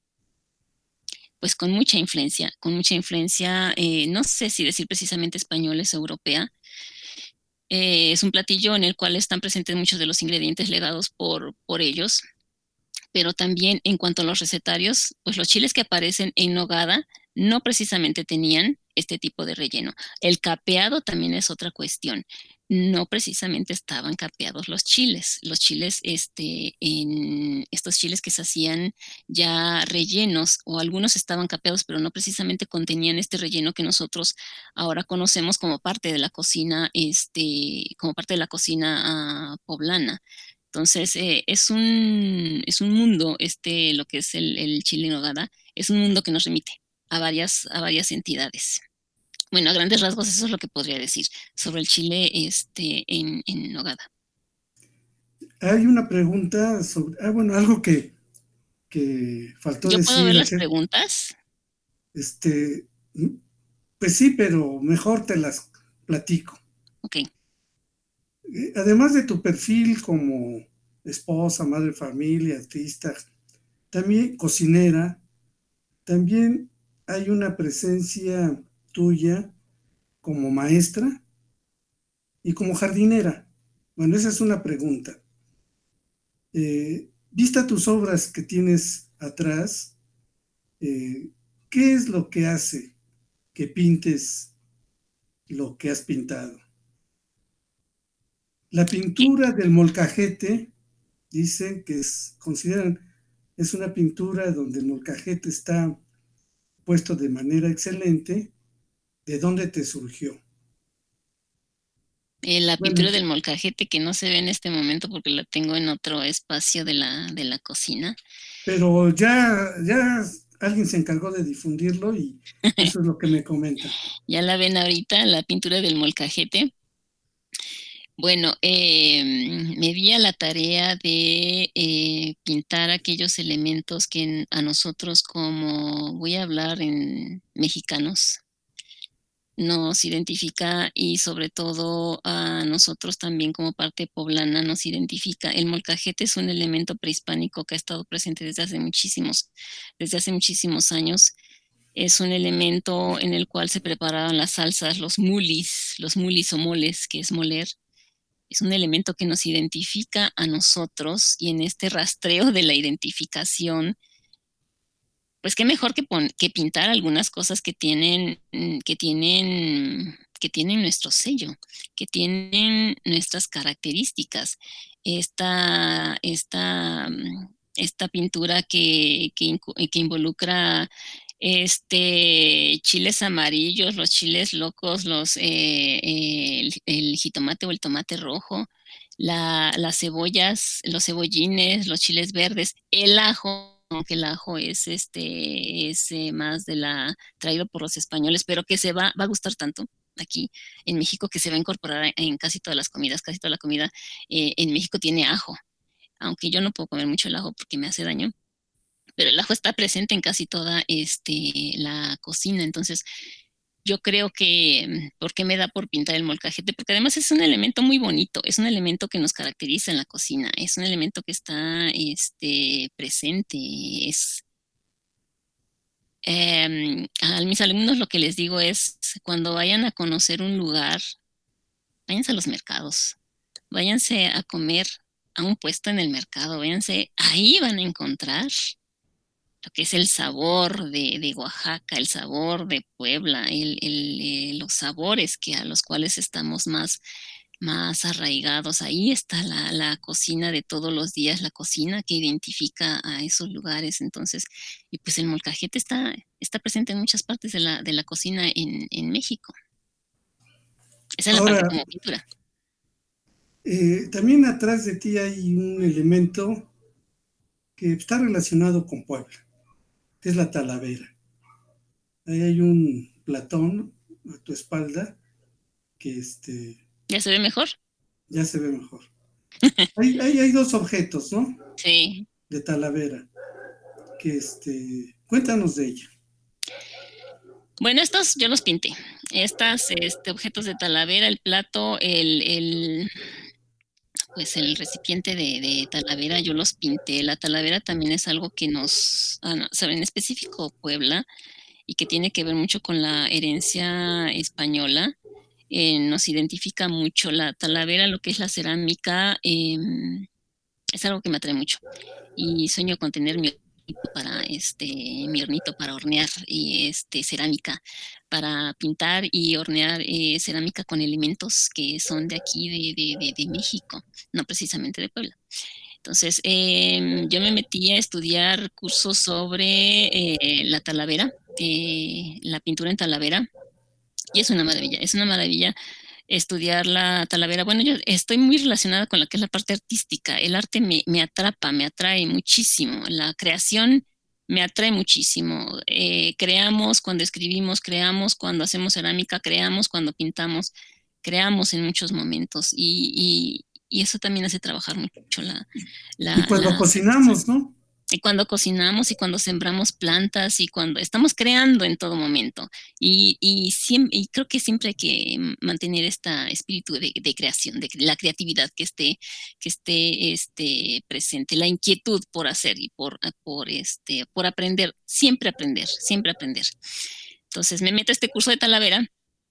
pues con mucha influencia, con mucha influencia, eh, no sé si decir precisamente española o europea. Eh, es un platillo en el cual están presentes muchos de los ingredientes legados por, por ellos, pero también en cuanto a los recetarios, pues los chiles que aparecen en nogada no precisamente tenían este tipo de relleno. El capeado también es otra cuestión. No precisamente estaban capeados los chiles. Los chiles, este, en estos chiles que se hacían ya rellenos, o algunos estaban capeados, pero no precisamente contenían este relleno que nosotros ahora conocemos como parte de la cocina, este, como parte de la cocina uh, poblana. Entonces, eh, es, un, es un mundo, este, lo que es el, el chile en nogada, es un mundo que nos remite a varias, a varias entidades. Bueno, a grandes rasgos eso es lo que podría decir sobre el chile este, en, en nogada. Hay una pregunta sobre, ah, bueno, algo que, que faltó ¿Yo decir. ¿Yo puedo ver las que, preguntas? Este, pues sí, pero mejor te las platico. Ok. Además de tu perfil como esposa, madre de familia, artista, también cocinera, también hay una presencia tuya como maestra y como jardinera. Bueno, esa es una pregunta. Eh, vista tus obras que tienes atrás, eh, ¿qué es lo que hace que pintes lo que has pintado? La pintura del molcajete, dicen que es, consideran, es una pintura donde el molcajete está puesto de manera excelente. ¿De dónde te surgió? Eh, la bueno, pintura del molcajete que no se ve en este momento porque la tengo en otro espacio de la, de la cocina. Pero ya, ya alguien se encargó de difundirlo y eso es lo que me comenta. Ya la ven ahorita, la pintura del molcajete. Bueno, eh, me di a la tarea de eh, pintar aquellos elementos que en- a nosotros, como voy a hablar en mexicanos, nos identifica, y sobre todo a nosotros también como parte poblana nos identifica. El molcajete es un elemento prehispánico que ha estado presente desde hace muchísimos, desde hace muchísimos años. Es un elemento en el cual se preparaban las salsas, los mulis, los mulis o moles, que es moler. Es un elemento que nos identifica a nosotros, y en este rastreo de la identificación, pues qué mejor que, pon- que pintar algunas cosas que tienen, mm, que tienen, que tienen nuestro sello, que tienen nuestras características. Esta, esta, mm, esta pintura que, que, incu- que involucra este, chiles amarillos, los chiles locos, los, eh, eh, el, el jitomate o el tomate rojo, la- las cebollas, los cebollines, los chiles verdes, el ajo, aunque el ajo es este, es eh, más de la, traído por los españoles, pero que se va, va a gustar tanto aquí en México, que se va a incorporar en, en casi todas las comidas. Casi toda la comida eh, en México tiene ajo, aunque yo no puedo comer mucho el ajo porque me hace daño, pero el ajo está presente en casi toda este, la cocina. Entonces, yo creo que, mm, ¿por qué me da por pintar el molcajete? Porque además es un elemento muy bonito, es un elemento que nos caracteriza en la cocina, es un elemento que está este, presente. Es, em, a mis alumnos lo que les digo es, cuando vayan a conocer un lugar, váyanse a los mercados, váyanse a comer a un puesto en el mercado, váyanse, ahí van a encontrar lo que es el sabor de, de Oaxaca, el sabor de Puebla, el, el, eh, los sabores que a los cuales estamos más, más arraigados. Ahí está la, la cocina de todos los días, la cocina que identifica a esos lugares. Entonces, y pues el molcajete está, está presente en muchas partes de la, de la cocina en, en México. Esa es la parte Ahora, como pintura. eh, también atrás de ti hay un elemento que está relacionado con Puebla, que es la talavera. Ahí hay un platón a tu espalda que este, ¿Ya se ve mejor? ya se ve mejor. Hay, hay, hay dos objetos, ¿no? Sí. De talavera, que este, cuéntanos de ella. Bueno, estos yo los pinté. Estas este, objetos de talavera, el plato, el, el, pues el recipiente de, de talavera, yo los pinté. La talavera también es algo que nos, ah, no, sabe, en específico Puebla, y que tiene que ver mucho con la herencia española. Eh, nos identifica mucho la talavera, lo que es la cerámica, eh, es algo que me atrae mucho. Y sueño con tener mi hornito para este, mi hornito para hornear y este cerámica, para pintar y hornear eh, cerámica con elementos que son de aquí, de, de, de, de México, no precisamente de Puebla. Entonces, eh, yo me metí a estudiar cursos sobre eh, la talavera, eh, la pintura en talavera, y es una maravilla, es una maravilla estudiar la talavera. Bueno, yo estoy muy relacionada con lo que es la parte artística. El arte me, me atrapa, me atrae muchísimo. La creación me atrae muchísimo. Eh, creamos cuando escribimos, creamos cuando hacemos cerámica, creamos cuando pintamos, creamos en muchos momentos. Y, y, y eso también hace trabajar mucho la... la Y cuando la cocinamos, ¿no? y cuando cocinamos y cuando sembramos plantas y cuando estamos creando en todo momento. Y, y, siempre, y creo que siempre hay que mantener este espíritu de, de creación, de la creatividad que esté, que esté este, presente, la inquietud por hacer y por, por, este, por aprender, siempre aprender, siempre aprender. Entonces me meto a este curso de talavera.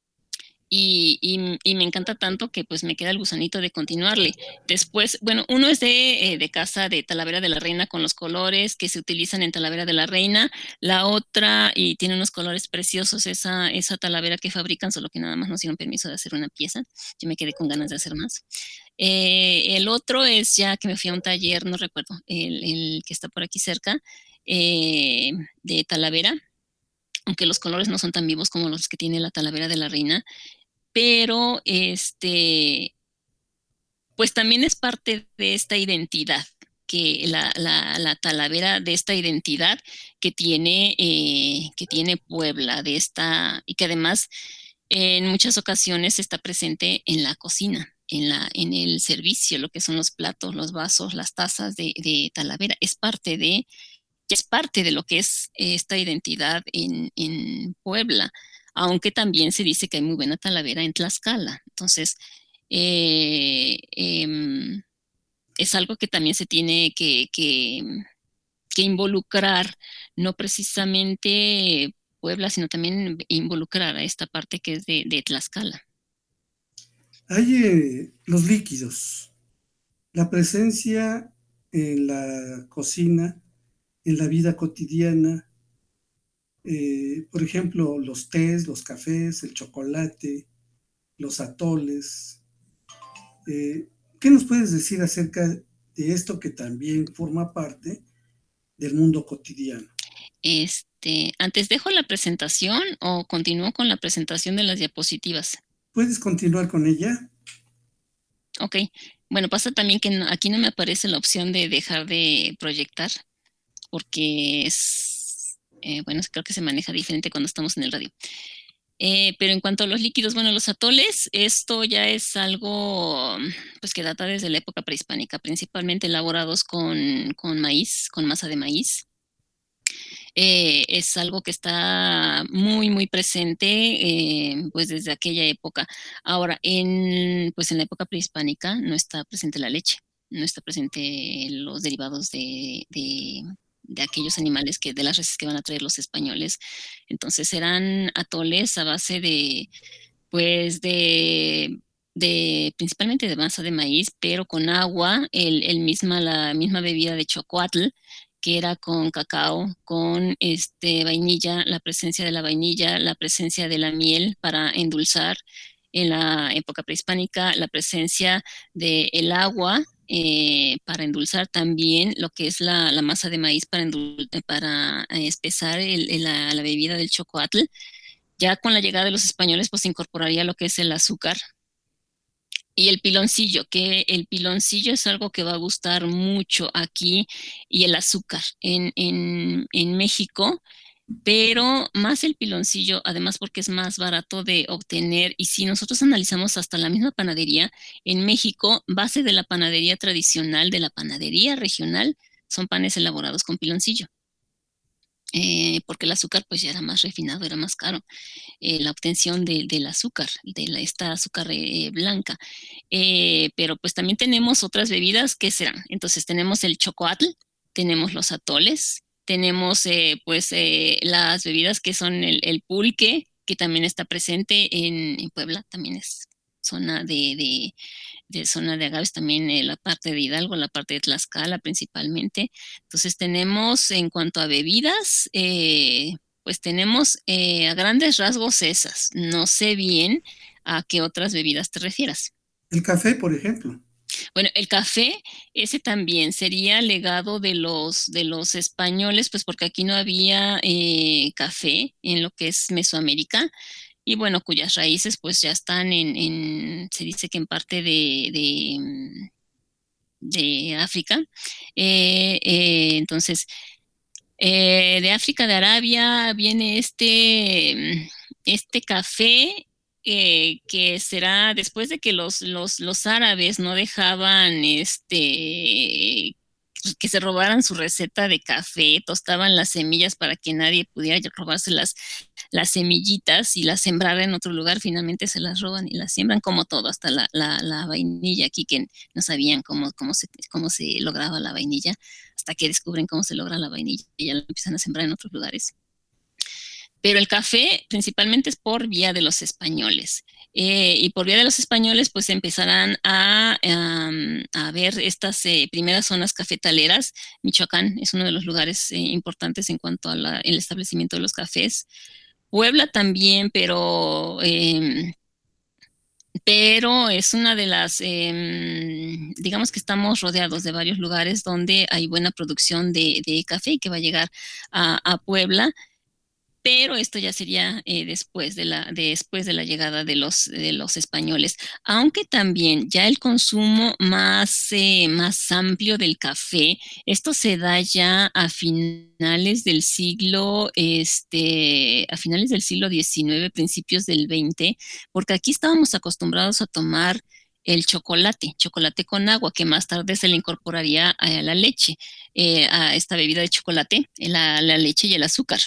Y, y, y me encanta tanto que pues me queda el gusanito de continuarle. Después, bueno, uno es de, eh, de casa de Talavera de la Reina, con los colores que se utilizan en Talavera de la Reina. La otra, y tiene unos colores preciosos, esa, esa talavera que fabrican, solo que nada más nos dieron permiso de hacer una pieza. Yo me quedé con ganas de hacer más. Eh, el otro es ya que me fui a un taller, no recuerdo, el, el que está por aquí cerca, eh, de Talavera, aunque los colores no son tan vivos como los que tiene la Talavera de la Reina, pero este, pues también es parte de esta identidad, que la, la, la talavera de esta identidad que tiene, eh, que tiene Puebla, de esta, y que además en muchas ocasiones está presente en la cocina. en, la, en el servicio, lo que son los platos, los vasos, las tazas de, de Talavera. Es parte de, es parte de lo que es esta identidad en, en Puebla, aunque también se dice que hay muy buena Talavera en Tlaxcala. Entonces, eh, eh, es algo que también se tiene que, que, que involucrar, no precisamente Puebla, sino también involucrar a esta parte que es de, de Tlaxcala. Hay eh, los líquidos, la presencia en la cocina, en la vida cotidiana, eh, por ejemplo, los tés, los cafés, el chocolate, los atoles. Eh, ¿Qué nos puedes decir acerca de esto que también forma parte del mundo cotidiano? Este, antes dejo la presentación o continúo con la presentación de las diapositivas. ¿Puedes continuar con ella? Ok. Bueno, pasa también que no, aquí no me aparece la opción de dejar de proyectar porque es, eh, bueno, creo que se maneja diferente cuando estamos en el radio. Eh, pero en cuanto a los líquidos, bueno, los atoles, esto ya es algo pues que data desde la época prehispánica, principalmente elaborados con, con maíz, con masa de maíz. Eh, es algo que está muy, muy presente eh, pues desde aquella época. Ahora, en, pues en la época prehispánica no está presente la leche, no está presente los derivados de, de, de aquellos animales que, de las reses que van a traer los españoles. Entonces eran atoles a base de, pues de de principalmente de masa de maíz, pero con agua, el, el misma, la misma bebida de chocoatl, que era con cacao, con este, vainilla, la presencia de la vainilla, la presencia de la miel para endulzar en la época prehispánica, la presencia del agua eh, para endulzar también lo que es la, la masa de maíz para, endul para eh, espesar el, el, la, la bebida del chocoatl. Ya con la llegada de los españoles, pues se incorporaría lo que es el azúcar. Y el piloncillo, que el piloncillo es algo que va a gustar mucho aquí, y el azúcar en, en, en México, pero más el piloncillo, además porque es más barato de obtener. Y si nosotros analizamos hasta la misma panadería, en México, base de la panadería tradicional, de la panadería regional, son panes elaborados con piloncillo. Eh, porque el azúcar pues ya era más refinado, era más caro. Eh, la obtención de, del azúcar, de la, esta azúcar eh, blanca. Eh, pero pues también tenemos otras bebidas que serán. Entonces tenemos el chocoatl, tenemos los atoles, tenemos eh, pues eh, las bebidas que son el, el pulque, que también está presente en, en Puebla, también es zona de, de, de zona de agaves, también eh, la parte de Hidalgo, la parte de Tlaxcala principalmente. Entonces tenemos en cuanto a bebidas, eh, pues tenemos eh, a grandes rasgos esas. No sé bien a qué otras bebidas te refieras. El café, por ejemplo. Bueno, el café, ese también sería legado de los, de los españoles, pues porque aquí no había eh, café en lo que es Mesoamérica, y bueno, cuyas raíces pues ya están en, en se dice que en parte de, de, de África. Eh, eh, entonces, Eh, de África, de Arabia, viene este, este café eh, que será después de que los, los, los árabes no dejaban este, que se robaran su receta de café, tostaban las semillas para que nadie pudiera robarse las, las semillitas y las sembrar en otro lugar. Finalmente se las roban y las siembran, como todo, hasta la, la, la vainilla aquí, que no sabían cómo, cómo, se, cómo se lograba la vainilla, hasta que descubren cómo se logra la vainilla y ya la empiezan a sembrar en otros lugares. Pero el café principalmente es por vía de los españoles. Eh, y por vía de los españoles, pues empezarán a, um, a ver estas eh, primeras zonas cafetaleras. Michoacán es uno de los lugares eh, importantes en cuanto al establecimiento de los cafés. Puebla también, pero... Eh, pero es una de las, eh, digamos que estamos rodeados de varios lugares donde hay buena producción de, de café y que va a llegar a, a Puebla. Pero esto ya sería eh, después, de la, de, después de la llegada de los, de los españoles, aunque también ya el consumo más, eh, más amplio del café, esto se da ya a finales del siglo, este, a finales del siglo diecinueve, principios del veinte, porque aquí estábamos acostumbrados a tomar el chocolate, chocolate con agua, que más tarde se le incorporaría a la leche, eh, a esta bebida de chocolate, la, la leche y el azúcar.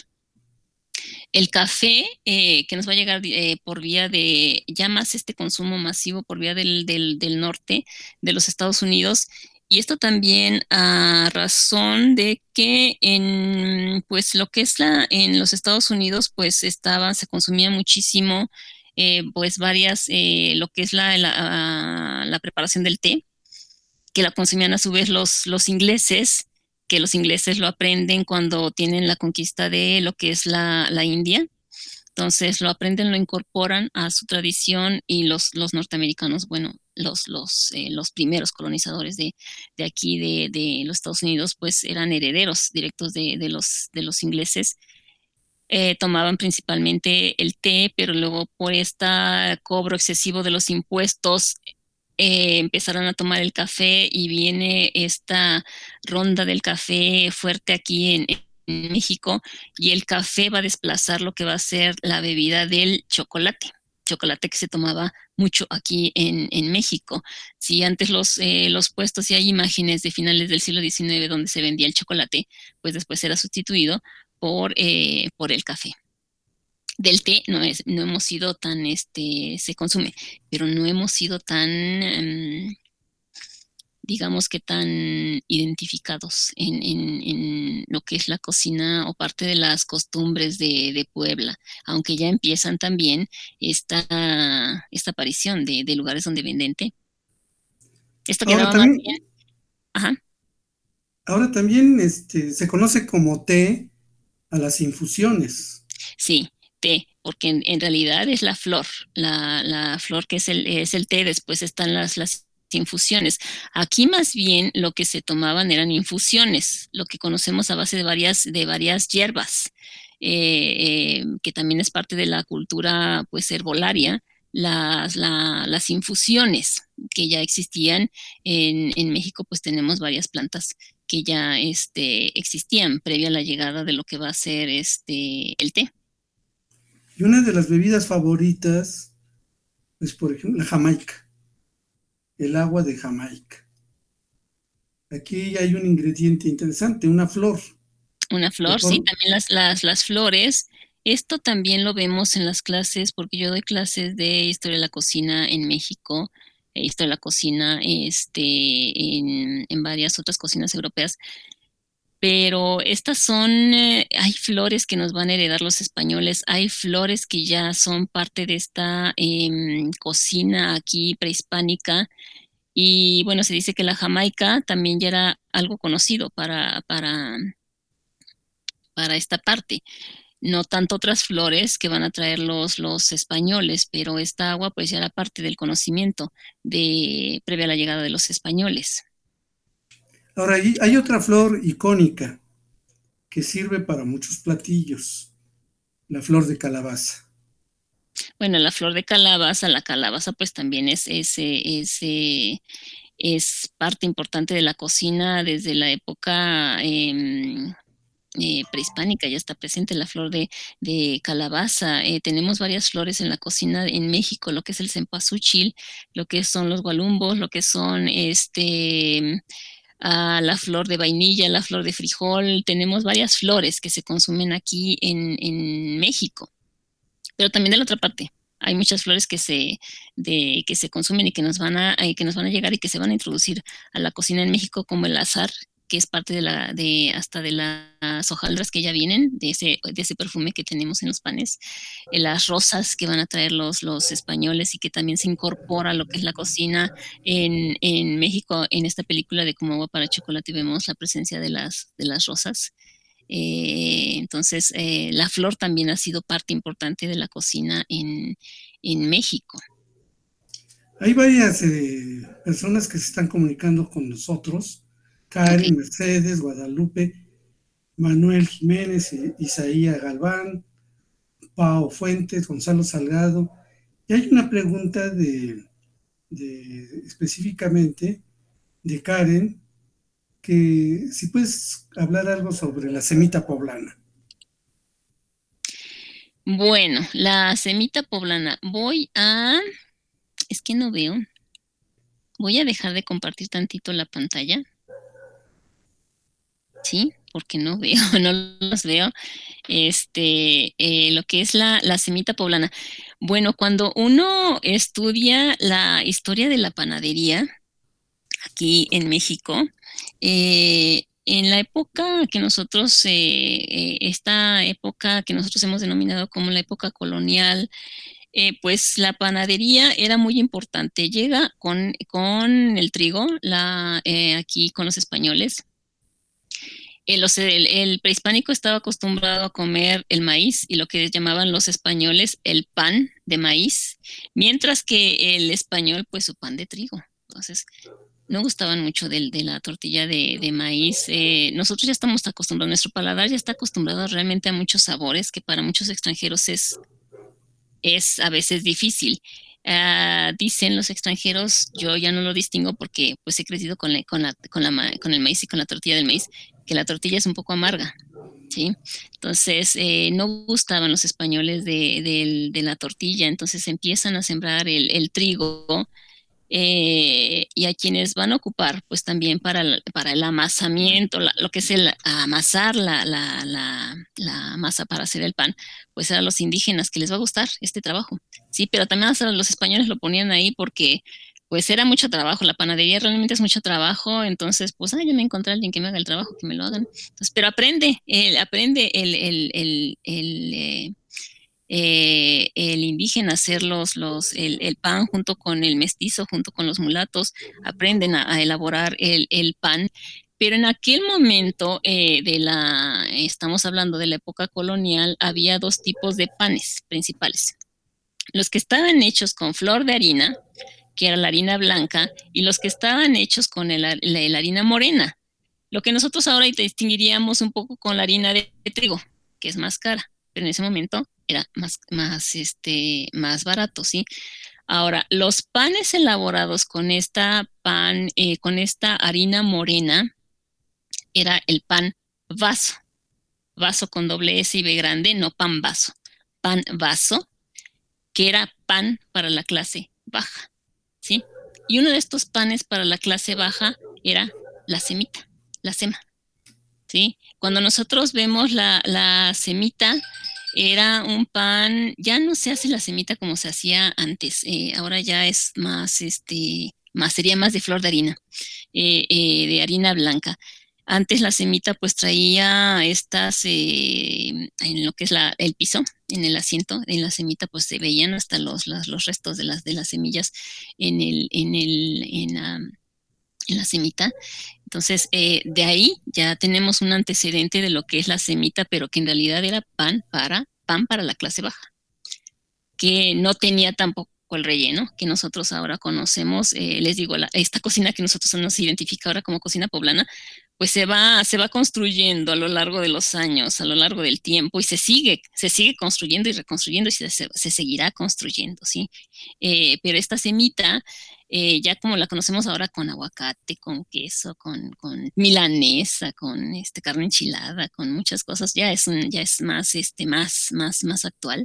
El café, eh, que nos va a llegar eh, por vía de, ya más este consumo masivo por vía del, del, del norte de los Estados Unidos, y esto también a razón de que en, pues, lo que es la, en los Estados Unidos, pues, estaba, se consumía muchísimo, eh, pues, varias, eh, lo que es la, la, la preparación del té, que la consumían a su vez los, los ingleses, que los ingleses lo aprenden cuando tienen la conquista de lo que es la, la India. Entonces lo aprenden, lo incorporan a su tradición, y los, los norteamericanos, bueno, los, los, eh, los primeros colonizadores de, de aquí, de, de los Estados Unidos, pues eran herederos directos de, de, los, de los ingleses. Eh, tomaban principalmente el té, pero luego por este cobro excesivo de los impuestos, eh, empezaron a tomar el café, y viene esta ronda del café fuerte aquí en, en México, y el café va a desplazar lo que va a ser la bebida del chocolate. Chocolate que se tomaba mucho aquí en, en México. Si antes los, eh, los puestos, y hay imágenes de finales del siglo diecinueve donde se vendía el chocolate, pues después era sustituido por, eh, por el café. Del té no, es, no hemos sido tan, este, se consume, pero no hemos sido tan, um, digamos que tan identificados en, en, en lo que es la cocina o parte de las costumbres de, de Puebla, aunque ya empiezan también esta, esta aparición de, de lugares donde venden té. Esto Ahora quedaba más también, bien. Ajá. ahora también este, se conoce como té a las infusiones. Sí, té, porque en, en realidad es la flor, la, la flor que es el, es el té. Después están las, las infusiones. Aquí más bien lo que se tomaban eran infusiones, lo que conocemos a base de varias, de varias hierbas, eh, eh, que también es parte de la cultura, pues, herbolaria. Las, la, las infusiones que ya existían en, en México, pues tenemos varias plantas que ya este, existían previa a la llegada de lo que va a ser este, el té. Y una de las bebidas favoritas es, por ejemplo, la Jamaica, el agua de Jamaica. Aquí hay un ingrediente interesante, una flor. Una flor, sí, también las, las, las flores. Esto también lo vemos en las clases, porque yo doy clases de historia de la cocina en México, e historia de la cocina este, en, en varias otras cocinas europeas. Pero estas son, eh, hay flores que nos van a heredar los españoles, hay flores que ya son parte de esta eh, cocina aquí prehispánica. Y bueno, se dice que la Jamaica también ya era algo conocido para, para, para esta parte. No tanto otras flores que van a traer los, los españoles, pero esta agua pues ya era parte del conocimiento de, previa a la llegada de los españoles. Ahora, hay, hay otra flor icónica que sirve para muchos platillos, la flor de calabaza. Bueno, la flor de calabaza, la calabaza pues también es, es, es, es, es parte importante de la cocina desde la época eh, eh, prehispánica, ya está presente la flor de, de calabaza. Eh, tenemos varias flores en la cocina en México, lo que es el cempasúchil, lo que son los gualumbos, lo que son este... Uh, la flor de vainilla, la flor de frijol. Tenemos varias flores que se consumen aquí en, en México, pero también de la otra parte hay muchas flores que se, de, que se consumen y que nos, van a, eh, que nos van a llegar y que se van a introducir a la cocina en México, como el azahar, que es parte de la, de hasta de las hojaldras que ya vienen, de ese, de ese perfume que tenemos en los panes, eh, las rosas que van a traer los, los españoles y que también se incorpora a lo que es la cocina en, en México. En esta película de Como agua para chocolate vemos la presencia de las, de las rosas. Eh, entonces, eh, la flor también ha sido parte importante de la cocina en, en México. Hay varias eh, personas que se están comunicando con nosotros. Karen, okay. Mercedes, Guadalupe, Manuel Jiménez, Isaía Galván, Pao Fuentes, Gonzalo Salgado. Y hay una pregunta de, de específicamente de Karen, que si puedes hablar algo sobre la semita poblana. Bueno, la semita poblana, voy a... Es que no veo. Voy a dejar de compartir tantito la pantalla. Sí, porque no veo, no los veo. Este, eh, lo que es la, la semita poblana. Bueno, cuando uno estudia la historia de la panadería aquí en México, eh, en la época que nosotros, eh, eh, esta época que nosotros hemos denominado como la época colonial, eh, pues la panadería era muy importante. Llega con, con el trigo, la, eh, aquí con los españoles. El, el, el prehispánico estaba acostumbrado a comer el maíz y lo que llamaban los españoles el pan de maíz, mientras que el español, pues su pan de trigo. Entonces, no gustaban mucho de, de la tortilla de, de maíz. Eh, nosotros ya estamos acostumbrados, nuestro paladar ya está acostumbrado realmente a muchos sabores que para muchos extranjeros es, es a veces difícil. Uh, dicen los extranjeros, yo ya no lo distingo porque pues he crecido con, la, con, la, con, la, con el maíz y con la tortilla del maíz, que la tortilla es un poco amarga, ¿sí? Entonces, eh, no gustaban los españoles de, de, de la tortilla, entonces empiezan a sembrar el, el trigo, eh, y a quienes van a ocupar, pues también para el, para el amasamiento, la, lo que es el amasar la, la, la, la masa para hacer el pan, pues eran los indígenas que les va a gustar este trabajo, ¿sí? Pero también los españoles lo ponían ahí porque pues era mucho trabajo, la panadería realmente es mucho trabajo, entonces pues, ah, ya me encontré a alguien que me haga el trabajo, que me lo hagan. Entonces, pero aprende, el, aprende el, el, el, el, eh, eh, el indígena a hacer los, los, el, el pan junto con el mestizo, junto con los mulatos, aprenden a, a elaborar el, el pan. Pero en aquel momento eh, de la, estamos hablando de la época colonial, había dos tipos de panes principales. Los que estaban hechos con flor de harina, que era la harina blanca, y los que estaban hechos con el, la, la harina morena. Lo que nosotros ahora distinguiríamos un poco con la harina de, de trigo, que es más cara, pero en ese momento era más, más, este, más barato, ¿sí? Ahora, los panes elaborados con esta pan, eh, con esta harina morena, era el pan vaso, vaso con doble S y B grande, no pan vaso, pan vaso, que era pan para la clase baja, ¿sí? Y uno de estos panes para la clase baja era la semita, la sema, ¿sí? Cuando nosotros vemos la, la semita, era un pan, ya no se hace la semita como se hacía antes, eh, ahora ya es más, este, más, sería más de flor de harina, eh, eh, de harina blanca. Antes la semita pues traía estas, eh, en lo que es la, el piso, en el asiento, en la semita pues se veían hasta los, los, los restos de las, de las semillas en, el, en, el, en, la, en la semita. Entonces, eh, de ahí ya tenemos un antecedente de lo que es la semita, pero que en realidad era pan para, pan para la clase baja, que no tenía tampoco el relleno que nosotros ahora conocemos. Eh, les digo, la, esta cocina que nosotros nos identifica ahora como cocina poblana, pues se va, se va construyendo a lo largo de los años, a lo largo del tiempo, y se sigue, se sigue construyendo y reconstruyendo y se, se, se seguirá construyendo, ¿sí? Eh, pero esta semita, eh, ya como la conocemos ahora con aguacate, con queso, con, con milanesa, con este, carne enchilada, con muchas cosas, ya es, un, ya es más, este, más, más, más actual.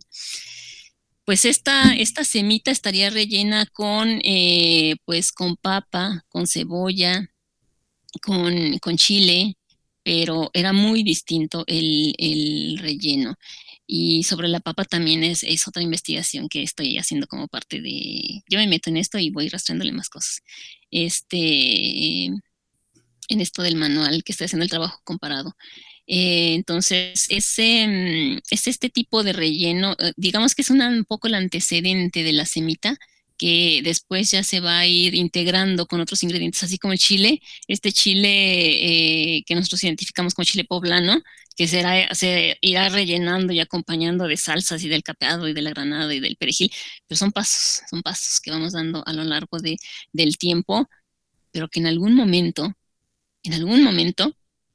Pues esta, esta semita estaría rellena con, eh, pues con papa, con cebolla, con, con chile, pero era muy distinto el, el relleno. Y sobre la papa también es, es otra investigación que estoy haciendo como parte de... Yo me meto en esto y voy rastreándole más cosas. Este, en esto del manual que estoy haciendo el trabajo comparado. Eh, entonces, ese, es este tipo de relleno, digamos que es una, un poco el antecedente de la semita, que después ya se va a ir integrando con otros ingredientes, así como el chile, este chile eh, que nosotros identificamos como chile poblano, que será, se irá rellenando y acompañando de salsas y del capeado y de la granada y del perejil, pero son pasos, son pasos que vamos dando a lo largo de, del tiempo, pero que en algún momento, en algún momento,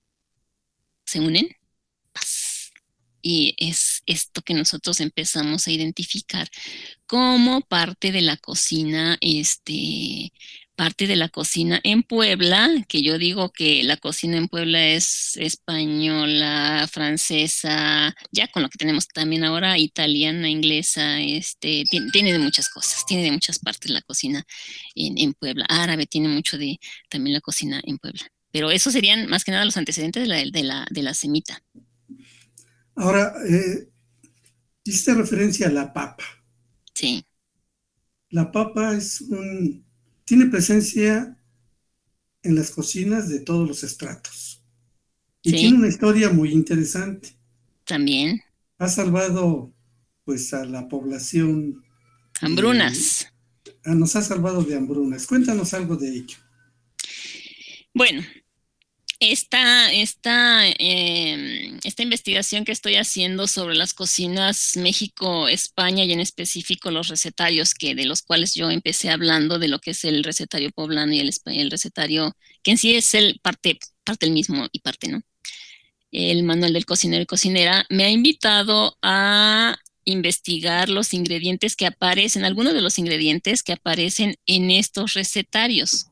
se unen, paz. Y es esto que nosotros empezamos a identificar como parte de la cocina este, parte de la cocina en Puebla, que yo digo que la cocina en Puebla es española, francesa, ya con lo que tenemos también ahora, italiana, inglesa, este, tiene, tiene de muchas cosas, tiene de muchas partes la cocina en, en Puebla. Árabe tiene mucho de también la cocina en Puebla. Pero esos serían más que nada los antecedentes de la, de la, de la semita. Ahora, eh, hiciste referencia a la papa. Sí. La papa es un, tiene presencia en las cocinas de todos los estratos. Y Sí. tiene una historia muy interesante. También. Ha salvado, pues, a la población. Hambrunas. De, nos ha salvado de hambrunas. Cuéntanos algo de ello. Bueno, esta, esta, eh, esta investigación que estoy haciendo sobre las cocinas México, España y en específico los recetarios, que de los cuales yo empecé hablando de lo que es el recetario poblano y el, el recetario, que en sí es el parte, parte el mismo y parte no, el manual del cocinero y cocinera, me ha invitado a investigar los ingredientes que aparecen, algunos de los ingredientes que aparecen en estos recetarios.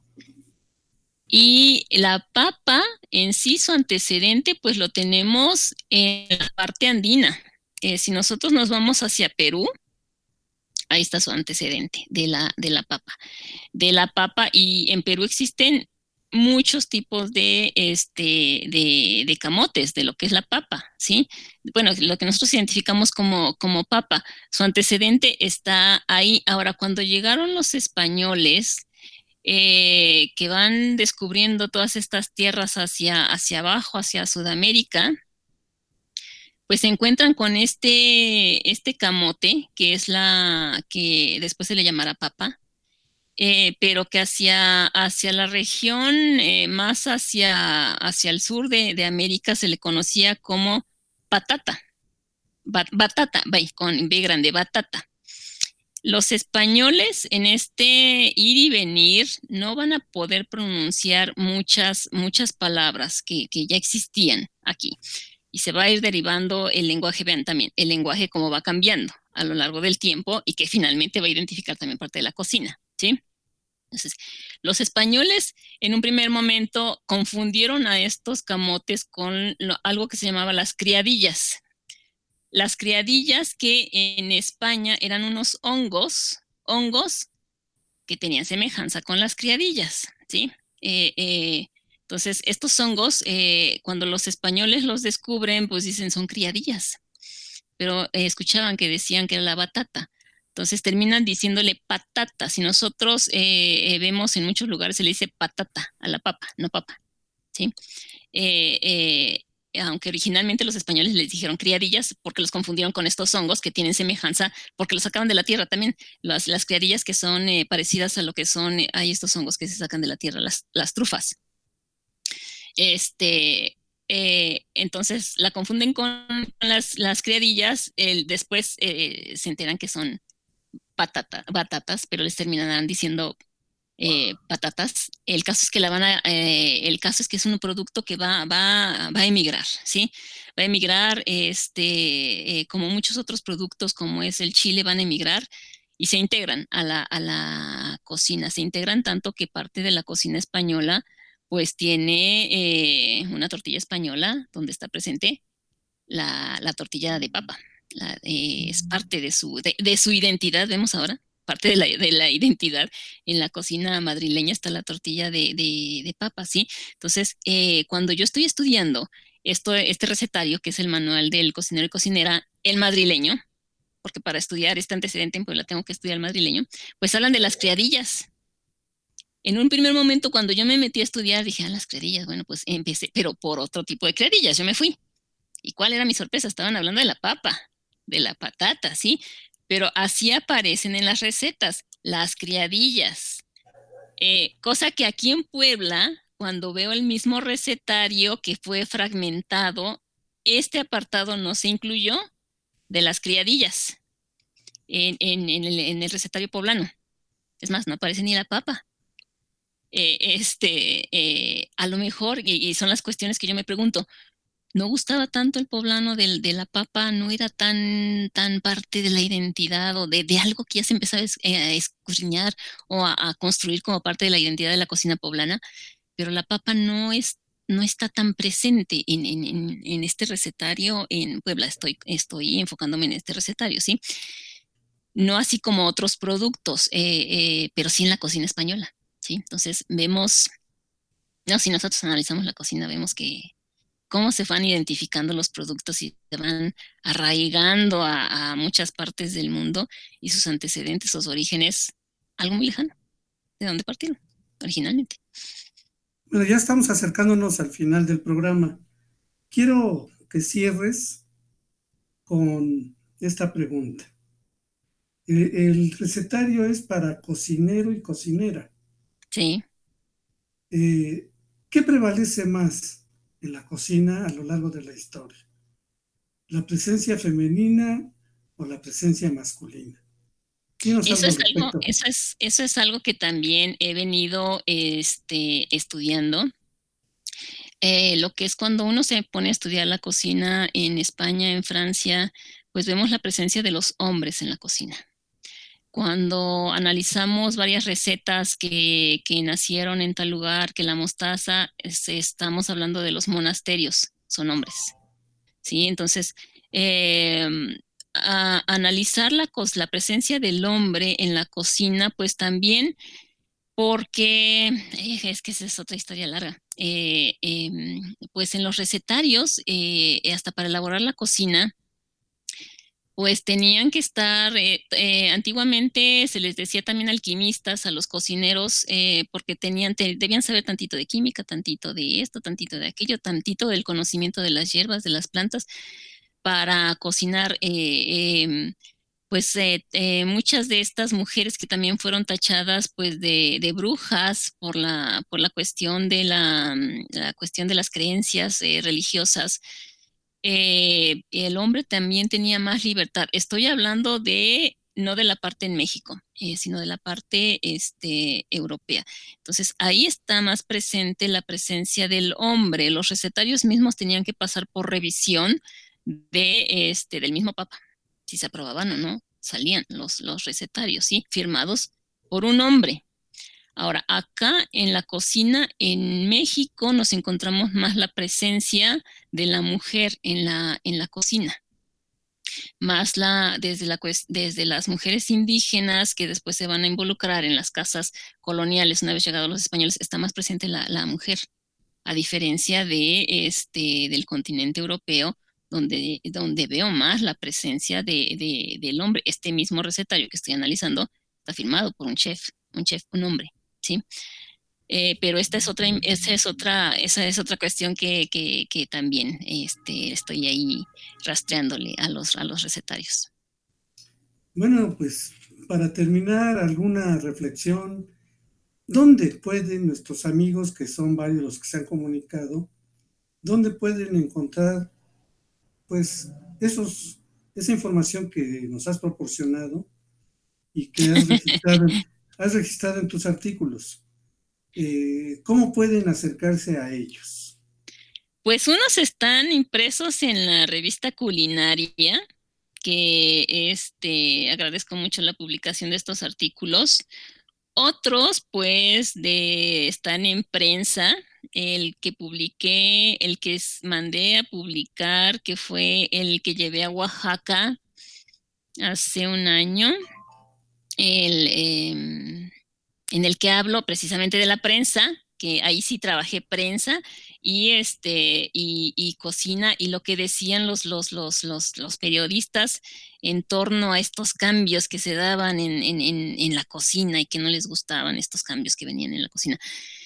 Y la papa en sí, su antecedente, pues lo tenemos en la parte andina. Eh, si nosotros nos vamos hacia Perú, ahí está su antecedente de la, de la papa. De la papa, y en Perú existen muchos tipos de, este, de, de camotes, de lo que es la papa, ¿sí? Bueno, lo que nosotros identificamos como, como papa, su antecedente está ahí. Ahora, cuando llegaron los españoles, Eh, que van descubriendo todas estas tierras hacia, hacia abajo, hacia Sudamérica, pues se encuentran con este, este camote, que es la que después se le llamará papa, eh, pero que hacia, hacia la región, eh, más hacia, hacia el sur de, de América, se le conocía como batata, Bat, batata, bye, con B grande, batata. Los españoles en este ir y venir no van a poder pronunciar muchas, muchas palabras que, que ya existían aquí. Y se va a ir derivando el lenguaje, vean también, el lenguaje cómo va cambiando a lo largo del tiempo y que finalmente va a identificar también parte de la cocina, ¿sí? Entonces, los españoles en un primer momento confundieron a estos camotes con lo, algo que se llamaba las criadillas. Las criadillas, que en España eran unos hongos, hongos que tenían semejanza con las criadillas, ¿sí? Eh, eh, entonces, estos hongos, eh, cuando los españoles los descubren, pues dicen son criadillas, pero eh, escuchaban que decían que era la batata. Entonces terminan diciéndole patata. Si nosotros eh, eh, vemos en muchos lugares se le dice patata a la papa, no papa, ¿sí? Eh, eh, aunque originalmente los españoles les dijeron criadillas porque los confundieron con estos hongos que tienen semejanza, porque los sacaban de la tierra también, las, las criadillas que son eh, parecidas a lo que son, eh, hay estos hongos que se sacan de la tierra, las, las trufas. Este, eh, entonces la confunden con las, las criadillas, el, después eh, se enteran que son patata, batatas, pero les terminarán diciendo Eh, patatas. El caso es que la van a, eh, el caso es que es un producto que va, va, va a emigrar, ¿sí? Va a emigrar, este, eh, como muchos otros productos, como es el chile, van a emigrar y se integran a la, a la cocina. Se integran tanto que parte de la cocina española, pues tiene eh, una tortilla española donde está presente la, la tortilla de papa. La, eh, es parte de su, de, de su identidad, vemos ahora. Parte de la, de la identidad. En la cocina madrileña está la tortilla de, de, de papa, ¿sí? Entonces, eh, cuando yo estoy estudiando esto, este recetario, que es el manual del cocinero y cocinera, el madrileño, porque para estudiar este antecedente en Puebla tengo que estudiar el madrileño, pues hablan de las criadillas. En un primer momento, cuando yo me metí a estudiar, dije, ah, las criadillas, bueno, pues empecé, pero por otro tipo de criadillas, yo me fui. ¿Y cuál era mi sorpresa? Estaban hablando de la papa, de la patata, ¿sí? Pero así aparecen en las recetas, las criadillas. Eh, cosa que aquí en Puebla, cuando veo el mismo recetario que fue fragmentado, este apartado no se incluyó de las criadillas en, en, en, el, en el recetario poblano. Es más, no aparece ni la papa. Eh, este, eh, a lo mejor, y, y son las cuestiones que yo me pregunto, no gustaba tanto el poblano del, de la papa, no era tan, tan parte de la identidad o de, de algo que ya se empezaba a, es, eh, a escudriñar o a, a construir como parte de la identidad de la cocina poblana, pero la papa no es, no está tan presente en, en, en, en este recetario en Puebla. Estoy, estoy enfocándome en este recetario, ¿sí? No así como otros productos, eh, eh, pero sí en la cocina española, ¿sí? Entonces vemos, no, si nosotros analizamos la cocina, vemos que cómo se van identificando los productos y se van arraigando a, a muchas partes del mundo y sus antecedentes, sus orígenes, algo muy lejano, de dónde partieron originalmente. Bueno, ya estamos acercándonos al final del programa. Quiero que cierres con esta pregunta. El, el recetario es para cocinero y cocinera. Sí. Eh, ¿Qué prevalece más en la cocina a lo largo de la historia? ¿La presencia femenina o la presencia masculina? Dinos Eso algo al es algo, respecto. eso es, eso es algo que también he venido este, estudiando. Eh, lo que es cuando uno se pone a estudiar la cocina en España, en Francia, pues vemos la presencia de los hombres en la cocina. Cuando analizamos varias recetas que, que nacieron en tal lugar, que la mostaza, es, estamos hablando de los monasterios, son hombres, ¿sí? Entonces, eh, a, analizar la, la presencia del hombre en la cocina, pues también porque, eh, es que esa es otra historia larga, eh, eh, pues en los recetarios, eh, hasta para elaborar la cocina, pues tenían que estar, eh, eh, antiguamente se les decía también alquimistas a los cocineros, eh, porque tenían, te, debían saber tantito de química, tantito de esto, tantito de aquello, tantito del conocimiento de las hierbas, de las plantas, para cocinar. Eh, eh, pues eh, eh, muchas de estas mujeres que también fueron tachadas pues de, de brujas por la, por la cuestión de la, la cuestión de las creencias eh, religiosas, eh, el hombre también tenía más libertad. Estoy hablando de, no de la parte en México, eh, sino de la parte este, europea. Entonces, ahí está más presente la presencia del hombre. Los recetarios mismos tenían que pasar por revisión de, este, del mismo papa, si se aprobaban o no, salían los, los recetarios, ¿sí? Firmados por un hombre. Ahora, acá en la cocina en México nos encontramos más la presencia de la mujer en la, en la cocina, más la, desde, la, desde las mujeres indígenas que después se van a involucrar en las casas coloniales, una vez llegados los españoles, está más presente la, la mujer, a diferencia de este, del continente europeo, donde, donde veo más la presencia de, de, del hombre. Este mismo recetario que estoy analizando está firmado por un chef, un chef, un hombre. ¿Sí? Eh, pero esta es otra, esa es otra, esa es otra cuestión que, que, que también este, estoy ahí rastreándole a los, a los recetarios. Bueno, pues para terminar, alguna reflexión. ¿Dónde pueden nuestros amigos, que son varios los que se han comunicado, dónde pueden encontrar pues esos, esa información que nos has proporcionado y que has registrado, has registrado en tus artículos? Eh, ¿Cómo pueden acercarse a ellos? Pues unos están impresos en la revista Culinaria, que este, agradezco mucho la publicación de estos artículos. Otros, pues, de, están en prensa. El que publiqué, el que mandé a publicar, que fue el que llevé a Oaxaca hace un año, el, eh, en el que hablo precisamente de la prensa, que ahí sí trabajé prensa y este y, y cocina, y lo que decían los, los, los, los, los periodistas en torno a estos cambios que se daban en, en, en, en la cocina y que no les gustaban estos cambios que venían en la cocina.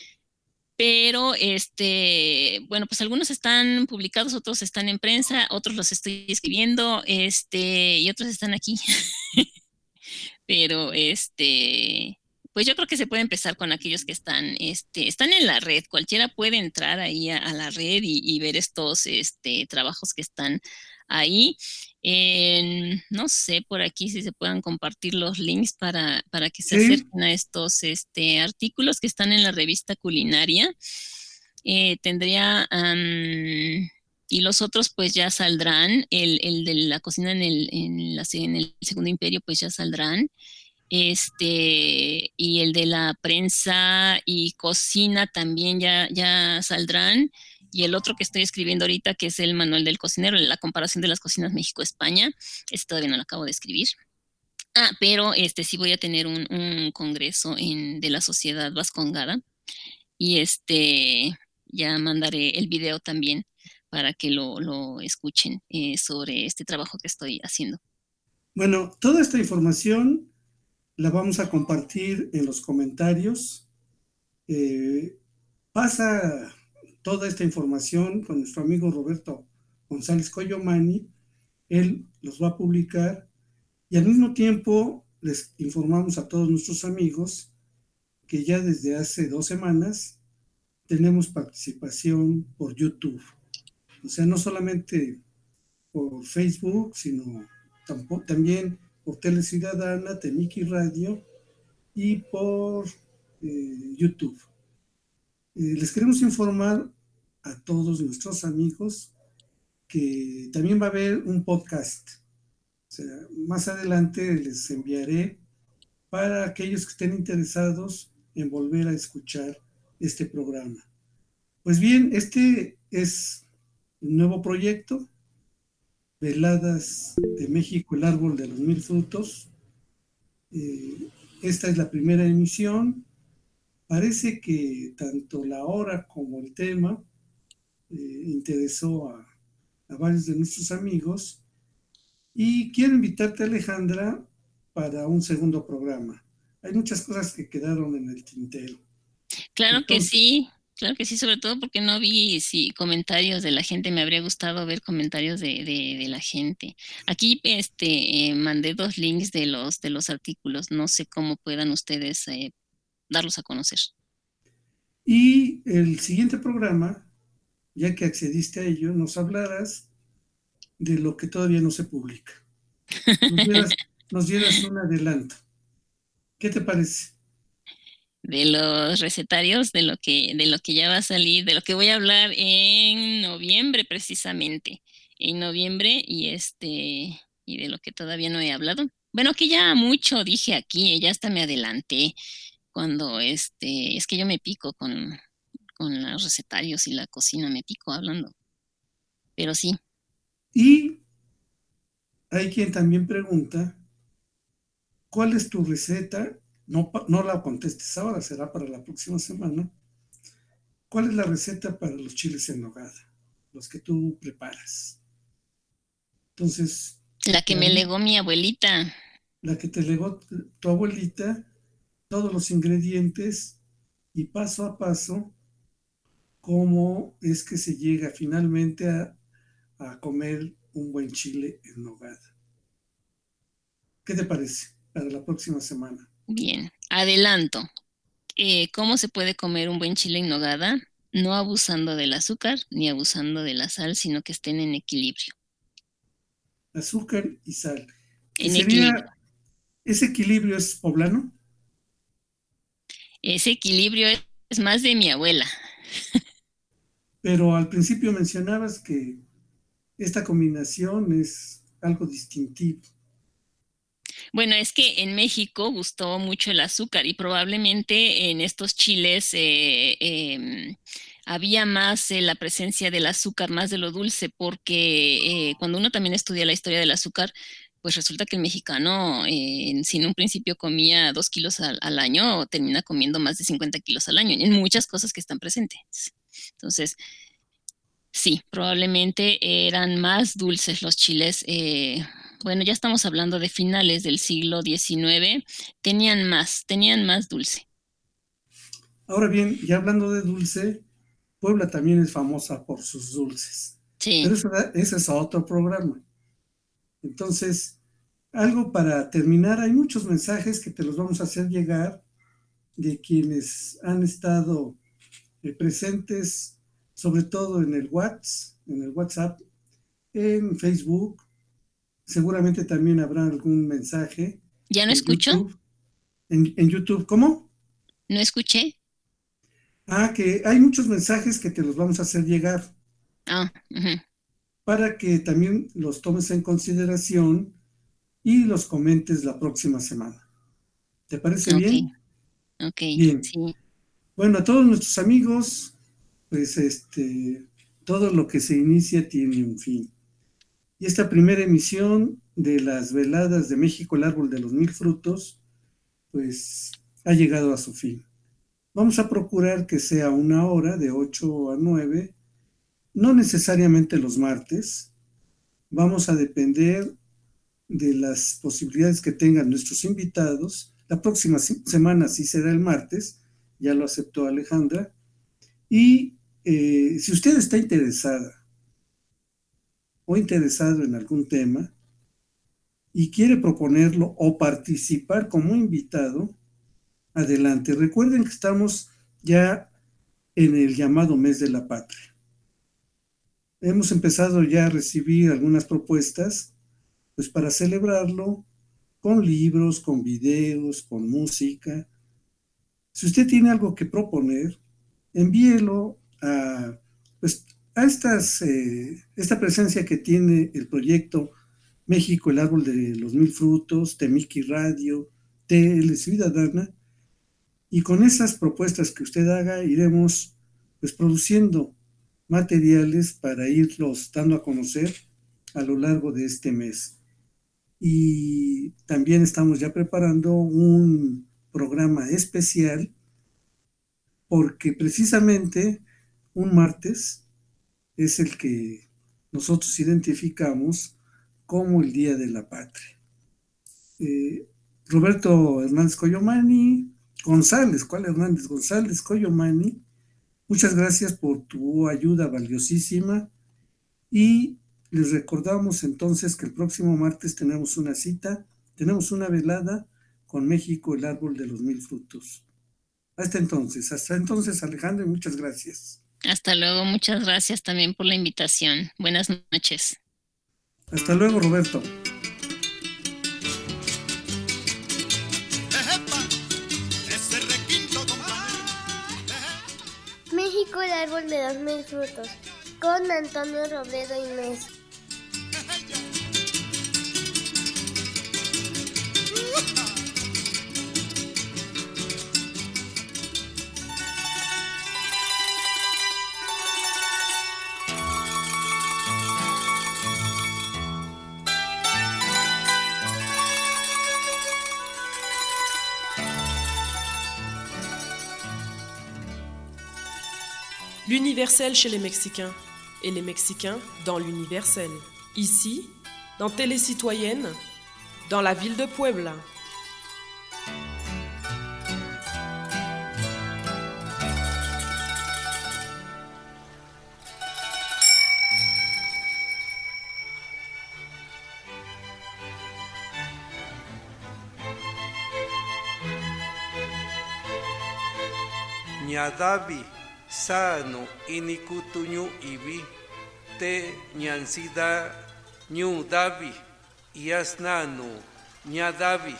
Pero, este, bueno, pues algunos están publicados, otros están en prensa, otros los estoy escribiendo, este, y otros están aquí. Pero, este, pues yo creo que se puede empezar con aquellos que están, este, están en la red. Cualquiera puede entrar ahí a, a la red y, y ver estos, este, trabajos que están ahí. En, no sé, por aquí si se puedan compartir los links para, para que se Sí. acerquen a estos este, artículos que están en la revista Culinaria. Eh, tendría, um, y los otros pues ya saldrán, el, el de la cocina en el, en, la, en el Segundo Imperio pues ya saldrán, este, y el de la prensa y cocina también ya, ya saldrán, y el otro que estoy escribiendo ahorita, que es el manual del cocinero, la comparación de las cocinas México-España, este todavía no lo acabo de escribir. Ah, pero este sí voy a tener un, un congreso en, de la Sociedad Vascongada, y este ya mandaré el video también para que lo, lo escuchen eh, sobre este trabajo que estoy haciendo. Bueno, toda esta información la vamos a compartir en los comentarios. Eh, pasa toda esta información con nuestro amigo Roberto González Coyomani. Él los va a publicar y al mismo tiempo les informamos a todos nuestros amigos que ya desde hace dos semanas tenemos participación por YouTube. O sea, no solamente por Facebook, sino tampoco, también por Tele Ciudadana, Temiki Radio y por eh, YouTube. Eh, les queremos informar a todos nuestros amigos que también va a haber un podcast. O sea, más adelante les enviaré para aquellos que estén interesados en volver a escuchar este programa. Pues bien, este es un nuevo proyecto, Veladas de México, el árbol de los mil frutos. Eh, esta es la primera emisión. Parece que tanto la hora como el tema eh, interesó a, a varios de nuestros amigos. Y quiero invitarte, Alejandra, para un segundo programa. Hay muchas cosas que quedaron en el tintero. Claro Entonces, que sí, claro que sí, sobre todo porque no vi sí, comentarios de la gente. Me habría gustado ver comentarios de, de, de la gente. Aquí este, eh, mandé dos links de los, de los artículos. No sé cómo puedan ustedes eh, darlos a conocer. y el siguiente programa, ya que accediste a ello, nos hablarás de lo que todavía no se publica. Nos dieras, nos dieras un adelanto. ¿Qué te parece? De los recetarios, de lo que, de lo que ya va a salir, de lo que voy a hablar en noviembre precisamente, en noviembre y este y de lo que todavía no he hablado. Bueno, que ya mucho dije aquí, ya hasta me adelanté cuando este, es que yo me pico con, con los recetarios y la cocina, me pico hablando. Pero sí, Y hay quien también pregunta, ¿cuál es tu receta? No, pa- no la contestes ahora, será para la próxima semana. ¿Cuál es la receta para los chiles en nogada? Los que tú preparas. Entonces, la que la, me legó mi abuelita. la que te legó tu tu abuelita, todos los ingredientes y paso a paso, cómo es que se llega finalmente a, a comer un buen chile en nogada. ¿Qué te parece para la próxima semana? Bien, adelanto. Eh, ¿cómo se puede comer un buen chile en nogada? No abusando del azúcar ni abusando de la sal, sino que estén en equilibrio. Azúcar y sal. ¿Y En equilibrio. sería, ese equilibrio es poblano? Ese equilibrio es, es más de mi abuela. Pero al principio mencionabas que esta combinación es algo distintivo. Bueno, es que en México gustó mucho el azúcar y probablemente en estos chiles eh, em, había más eh, la presencia del azúcar, más de lo dulce, porque eh, cuando uno también estudia la historia del azúcar, pues resulta que el mexicano, eh, si en un principio comía dos kilos al, al año, termina comiendo más de cincuenta kilos al año, en muchas cosas que están presentes. Entonces, sí, probablemente eran más dulces los chiles. Eh, bueno, ya estamos hablando de finales del siglo diecinueve. Tenían más, tenían más dulce. Ahora bien, ya hablando de dulce, Puebla también es famosa por sus dulces. Sí, Pero eso, ese es otro programa. Entonces, algo para terminar, hay muchos mensajes que te los vamos a hacer llegar de quienes han estado eh, presentes, sobre todo en el WhatsApp, en el WhatsApp, en Facebook. Seguramente también habrá algún mensaje ¿ya no en escucho? YouTube. En, en YouTube, ¿cómo? ¿No escuché? Ah, que hay muchos mensajes que te los vamos a hacer llegar. Ah, ujú. para que también los tomes en consideración y los comentes la próxima semana. ¿Te parece Ok, bien? ok, Bien. sí. Bueno, a todos nuestros amigos, pues este, todo lo que se inicia tiene un fin. Y esta primera emisión de las veladas de México, el árbol de los mil frutos, pues ha llegado a su fin. Vamos a procurar que sea una hora de ocho a nueve, no necesariamente los martes. Vamos a depender de las posibilidades que tengan nuestros invitados. La próxima semana sí será el martes, ya lo aceptó Alejandra. Y eh, si usted está interesada o interesado en algún tema y quiere proponerlo o participar como invitado, adelante. Recuerden que estamos ya en el llamado mes de la patria. Hemos empezado ya a recibir algunas propuestas, pues para celebrarlo con libros, con videos, con música. Si usted tiene algo que proponer, envíelo a, pues, a estas, eh, esta presencia que tiene el proyecto México, el árbol de los mil frutos, Temiki Radio, T L Ciudadana, y con esas propuestas que usted haga iremos pues produciendo materiales para irlos dando a conocer a lo largo de este mes. Y también estamos ya preparando un programa especial porque precisamente un martes es el que nosotros identificamos como el Día de la Patria. Eh, Roberto Hernández Coyomani, González, ¿cuál Hernández? González Coyomani, muchas gracias por tu ayuda valiosísima y les recordamos entonces que el próximo martes tenemos una cita, tenemos una velada con México, el árbol de los mil frutos. Hasta entonces, hasta entonces Alejandro, muchas gracias. Hasta luego, muchas gracias también por la invitación. Buenas noches. Hasta luego, Roberto. México, el árbol de los mil frutos, con Antonio Robledo y Mesa. L'universel chez les Mexicains et les Mexicains dans l'universel. Ici, dans Télé Citoyenne, dans la ville de Puebla. Ñadavi sano inikutuñu ibi te ñansida ñu davi yasnanu ñadavi.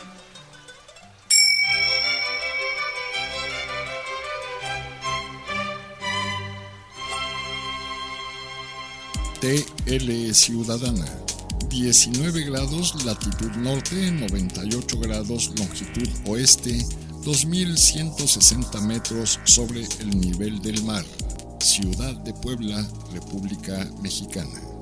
T L Ciudadana, diecinueve grados latitud norte, noventa y ocho grados longitud oeste, dos mil ciento sesenta metros sobre el nivel del mar. Ciudad de Puebla, República Mexicana.